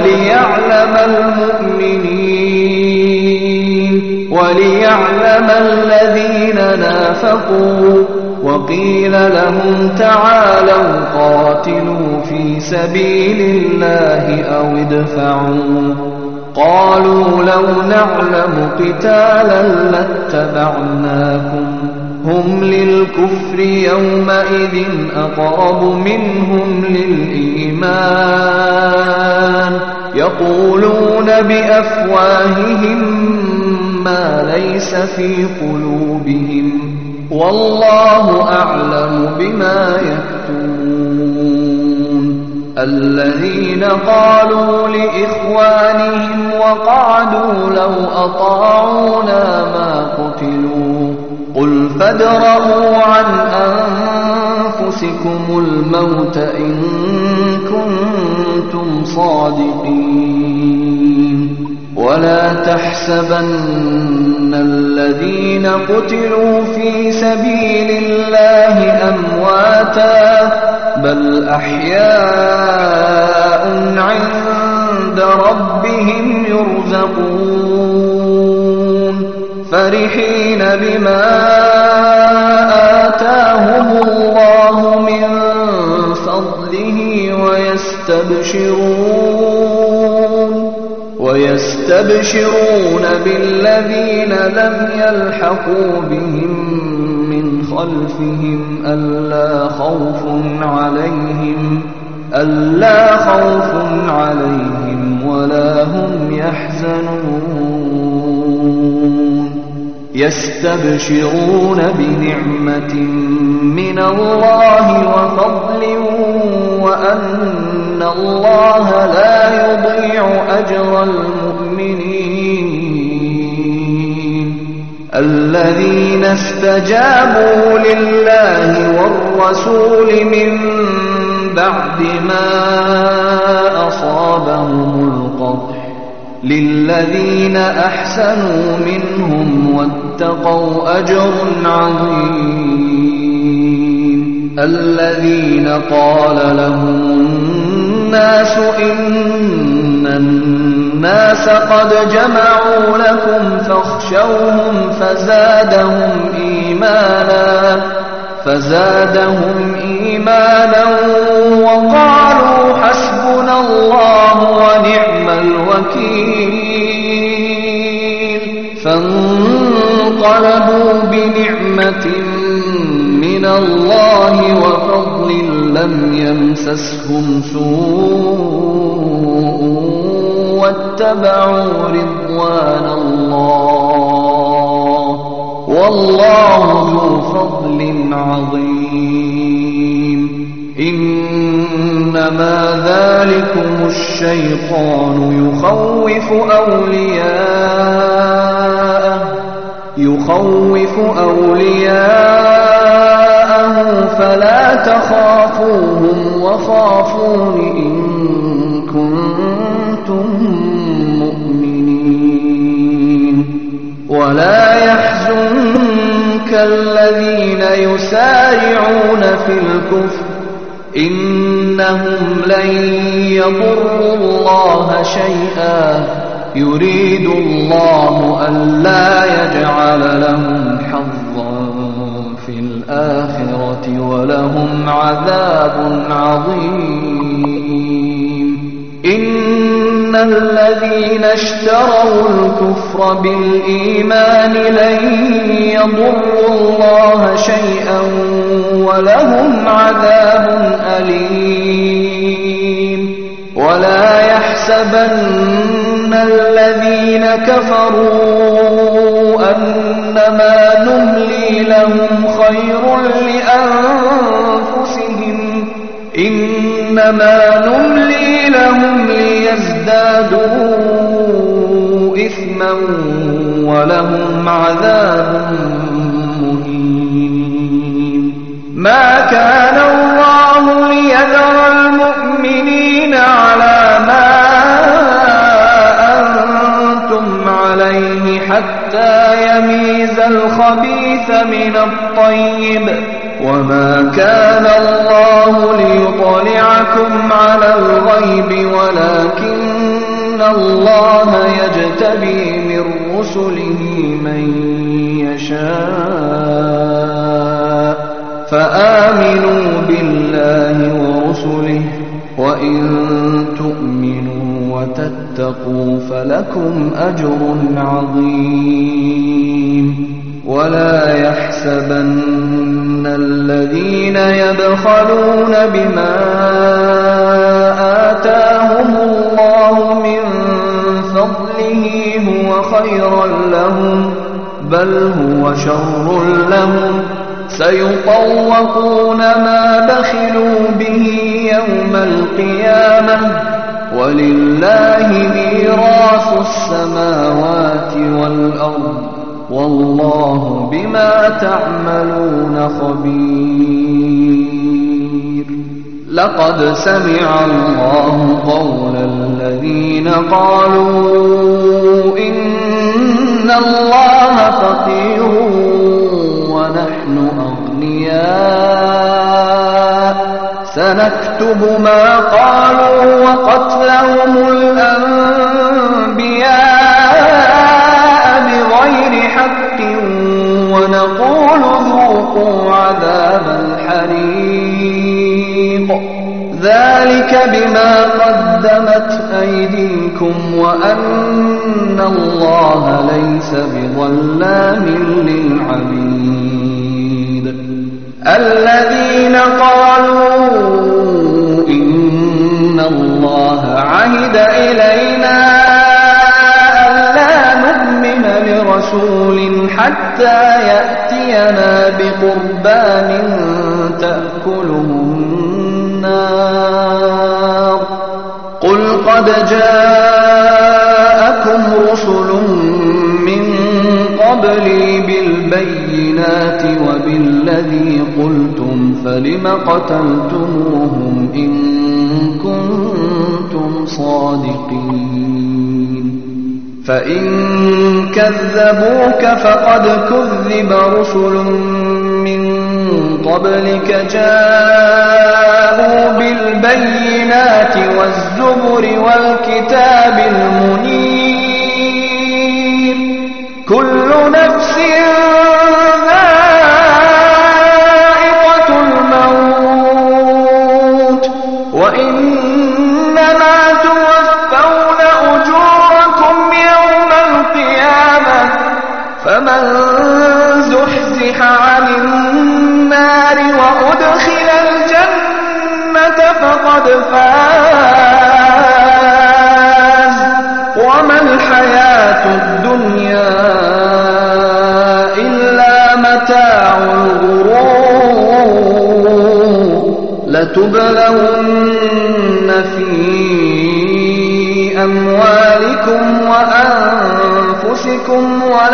وليعلم الذين نافقوا. وقيل لهم تعالوا قاتلوا في سبيل الله أو ادفعوا. قالوا لو نعلم قتالا لاتبعناكم هم للكفر يومئذ أقرب منهم للإيمان يقولون بأفواههم ما ليس في قلوبهم والله أعلم بما يكتمون. الذين قالوا لإخوانهم وقعدوا لو أطاعونا ما قتلوا قل فادرءوا عن أنفسكم الموت إن كنتم صادقين. ولا تحسبن الذين قتلوا في سبيل الله أمواتا بل أحياء عند ربهم يرزقون فرحين بما آتاهم الله من فضله ويستبشرون بالذين لم يلحقوا بهم من خلفهم ألا خوف عليهم ولا هم يحزنون. يستبشرون بنعمة من الله وفضل وأن الله لا يضيع أجر المؤمنين. الذين استجابوا لله والرسول من بعد ما أصابهم القرح للذين أحسنوا منهم واتقوا أجر عظيم. الذين قال لهم الناس إن الناس قد جمعوا لكم فاخشوهم فزادهم إيمانا وقالوا حسبنا الله ونعم الوكيل. فانقلبوا بنعمة من الله وفضل لم يمسسهم سوء واتبعوا رضوان الله والله ذو فضل عظيم. إنما ذلكم الشيطان يخوف أولياءه فلا تخافوهم وخافون إن كنتم مؤمنين. ولا يحزنك الذين يسارعون في الكفر إنهم لن يضروا الله شيئا يريد الله ألا يجعل لهم حظا في الآخرة ولهم عذاب عظيم. إن الذين اشتروا الكفر بالإيمان لن يضروا الله شيئا ولهم عذاب أليم. ولا يحسبن الذين كفروا أنما نملي لهم خير لأنفسهم إنما نملي لهم ليزدادوا إثما ولهم عذاب مهين. ما كان الله ليذر المؤمنين على ما أنتم عليه حتى حتى يميز الخبيث من الطيب وما كان الله ليطلعكم على الغيب ولكن الله يجتبي من رسله من يشاء فآمنوا بالله ورسله وإن تؤمنوا وتتقوا فلكم أجر عظيم ولا يحسبن الذين يبخلون بما آتاهم الله من فضله هو خيرا لهم بل هو شر لهم سيطوقون ما بخلوا به يوم القيامة ولله ميراث السماوات والأرض والله بما تعملون خبير لقد سمع الله قول الذين قالوا إن الله فقير ونحن أغنياء سنكتب ما قالوا وقتلهم الأنبياء بغير حق ونقول ذوقوا عذاب الحريق ذلك بما قدمت أيديكم وأن الله ليس بظلام للعبيد الذين قالوا إن الله عهد إلينا ألا نؤمن لرسول حتى يأتينا بقربان تأكله النار قل قد جاءكم رسل من قبلي بالبينات وبالذي قلتم فلم قتلتموهم إن كنتم صادقين فإن كذبوك فقد كذب رسل من قبلك جاءوا بالبينات والزبر والكتاب المنير كل نفس ذائقة الموت وإنما توفون أجوركم يوم القيامة فمن زحزح عن النار وأدخل الجنة فقد فاز وما الحياة الدنيا إلا متاع الغرور لتبلون في أموالكم وأنفسكم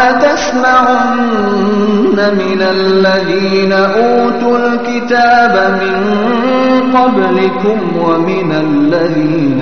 ولتسمعن من الذين أوتوا الكتاب من قبلكم ومن الذين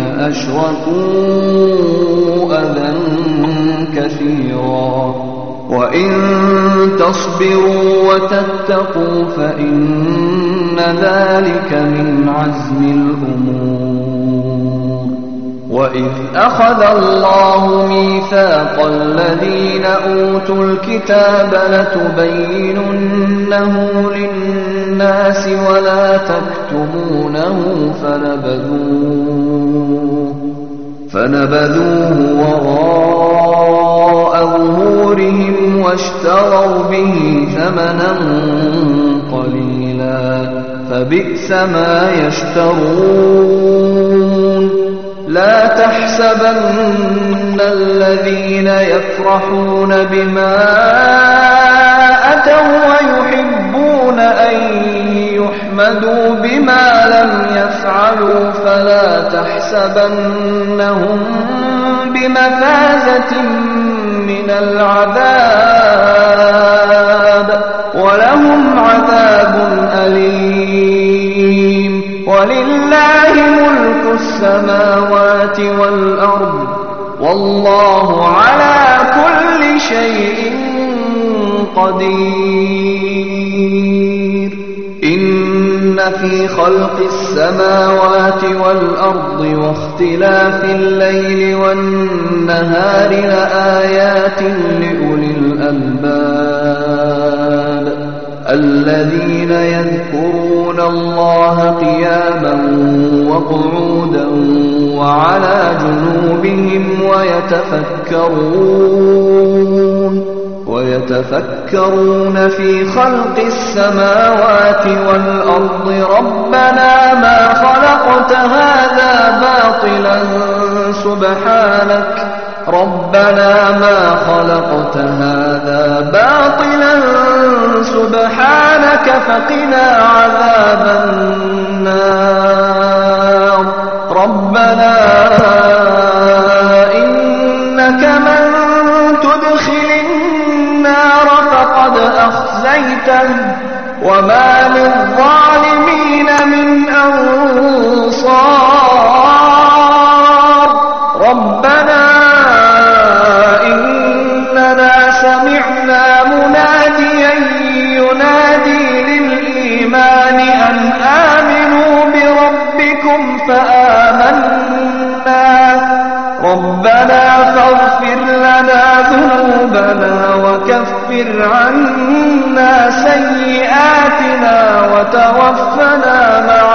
أشركوا أذى كثيرا وإن تصبروا وتتقوا فإن ذلك من عزم الأمور وإذ أخذ الله ميثاق الذين أوتوا الكتاب لتبيننه للناس ولا تكتمونه فنبذوه وراء ظهورهم واشتروا به ثمنا قليلا فبئس ما يشترون لا تحسبن الذين يفرحون بما أتوا ويحبون أن يحمدوا بما لم يفعلوا فلا تحسبنهم بمفازة من العذاب ولهم عذاب أليم ولله ملك السماوات والأرض والله على كل شيء قدير. إن في خلق السماوات والأرض واختلاف الليل والنهار لآيات لأولي الألباب الذين يذكرون الله قياما وقعودا وعلى جنوبهم ويتفكرون في خلق السماوات والأرض ربنا ما خلقت هذا باطلا سبحانك فقنا عذاب النار. ربنا إنك من تدخل النار فقد أخزيته وما للظالمين من أنصار. ربنا إننا سمعنا مناديا ينادي للإيمان أن آمنوا بربكم فآمنا. ربنا فاغفر لنا ذنوبنا وكفر عنا سيئاتنا وتوفنا مع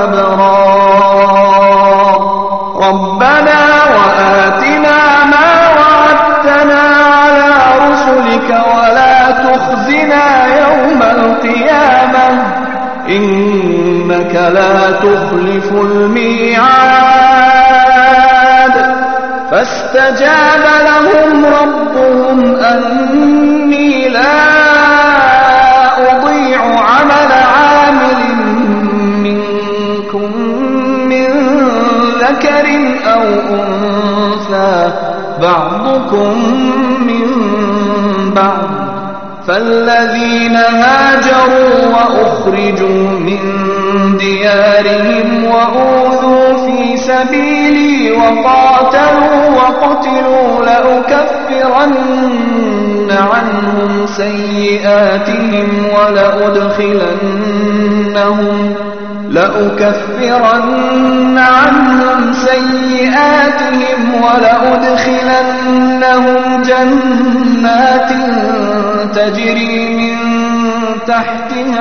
الأبرار. ربنا وآتنا ما وعدتنا على رسلك ولا تخزنا يوم القيامة إنك لا تخلف الميعاد. فاستجاب لهم ربهم أني لا أضيع عمل عامل منكم من ذكر أو أنثى بعضكم من بعض. فالذين هاجروا وأخرجوا من ديارهم وأوذوا في سبيلي وقاتلوا وقتلوا لأكفرن عنهم سيئاتهم ولأدخلنهم جنات تجري من تحتها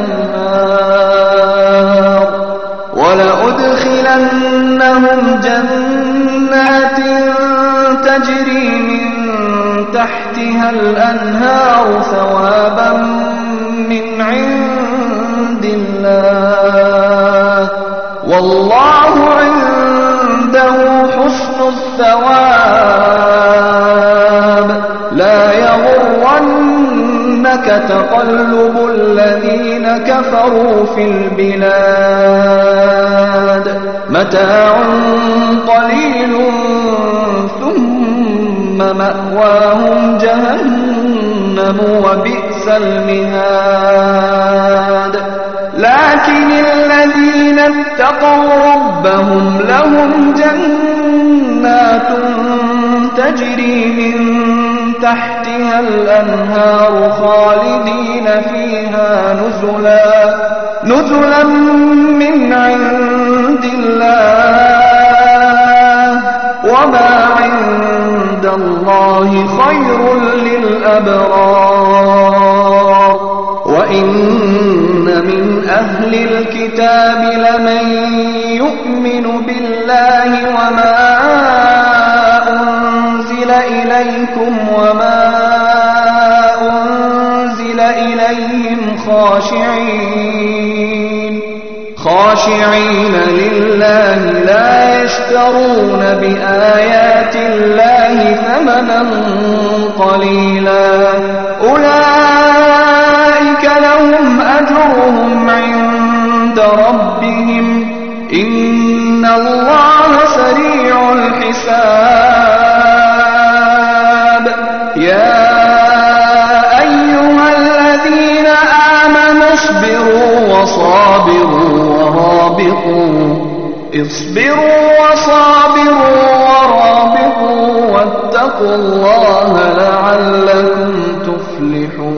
الأنهار ثوابا من عند الله والله عنده حسن الثواب. لا يغرنك تقلب الذين كفروا في البلاد متاع قليل ثم مأواهم جهنم وبئس المهاد. لكن الذين اتقوا ربهم لهم جنات تجري من تحتها الأنهار خالدين فيها نزلا من عند الله وما عند الله خير للأبرار. وإن من أهل الكتاب لمن يؤمن بالله وما أنزل إليكم وما أنزل إليهم خاشعين لله لا يشترون بآيات الله ثمنا قليلا أولئك لهم أجرهم عند ربهم إن الله سريع الحساب. يا أيها الذين آمنوا اصبروا وصابروا ورابطوا واتقوا الله لعلكم تفلحون.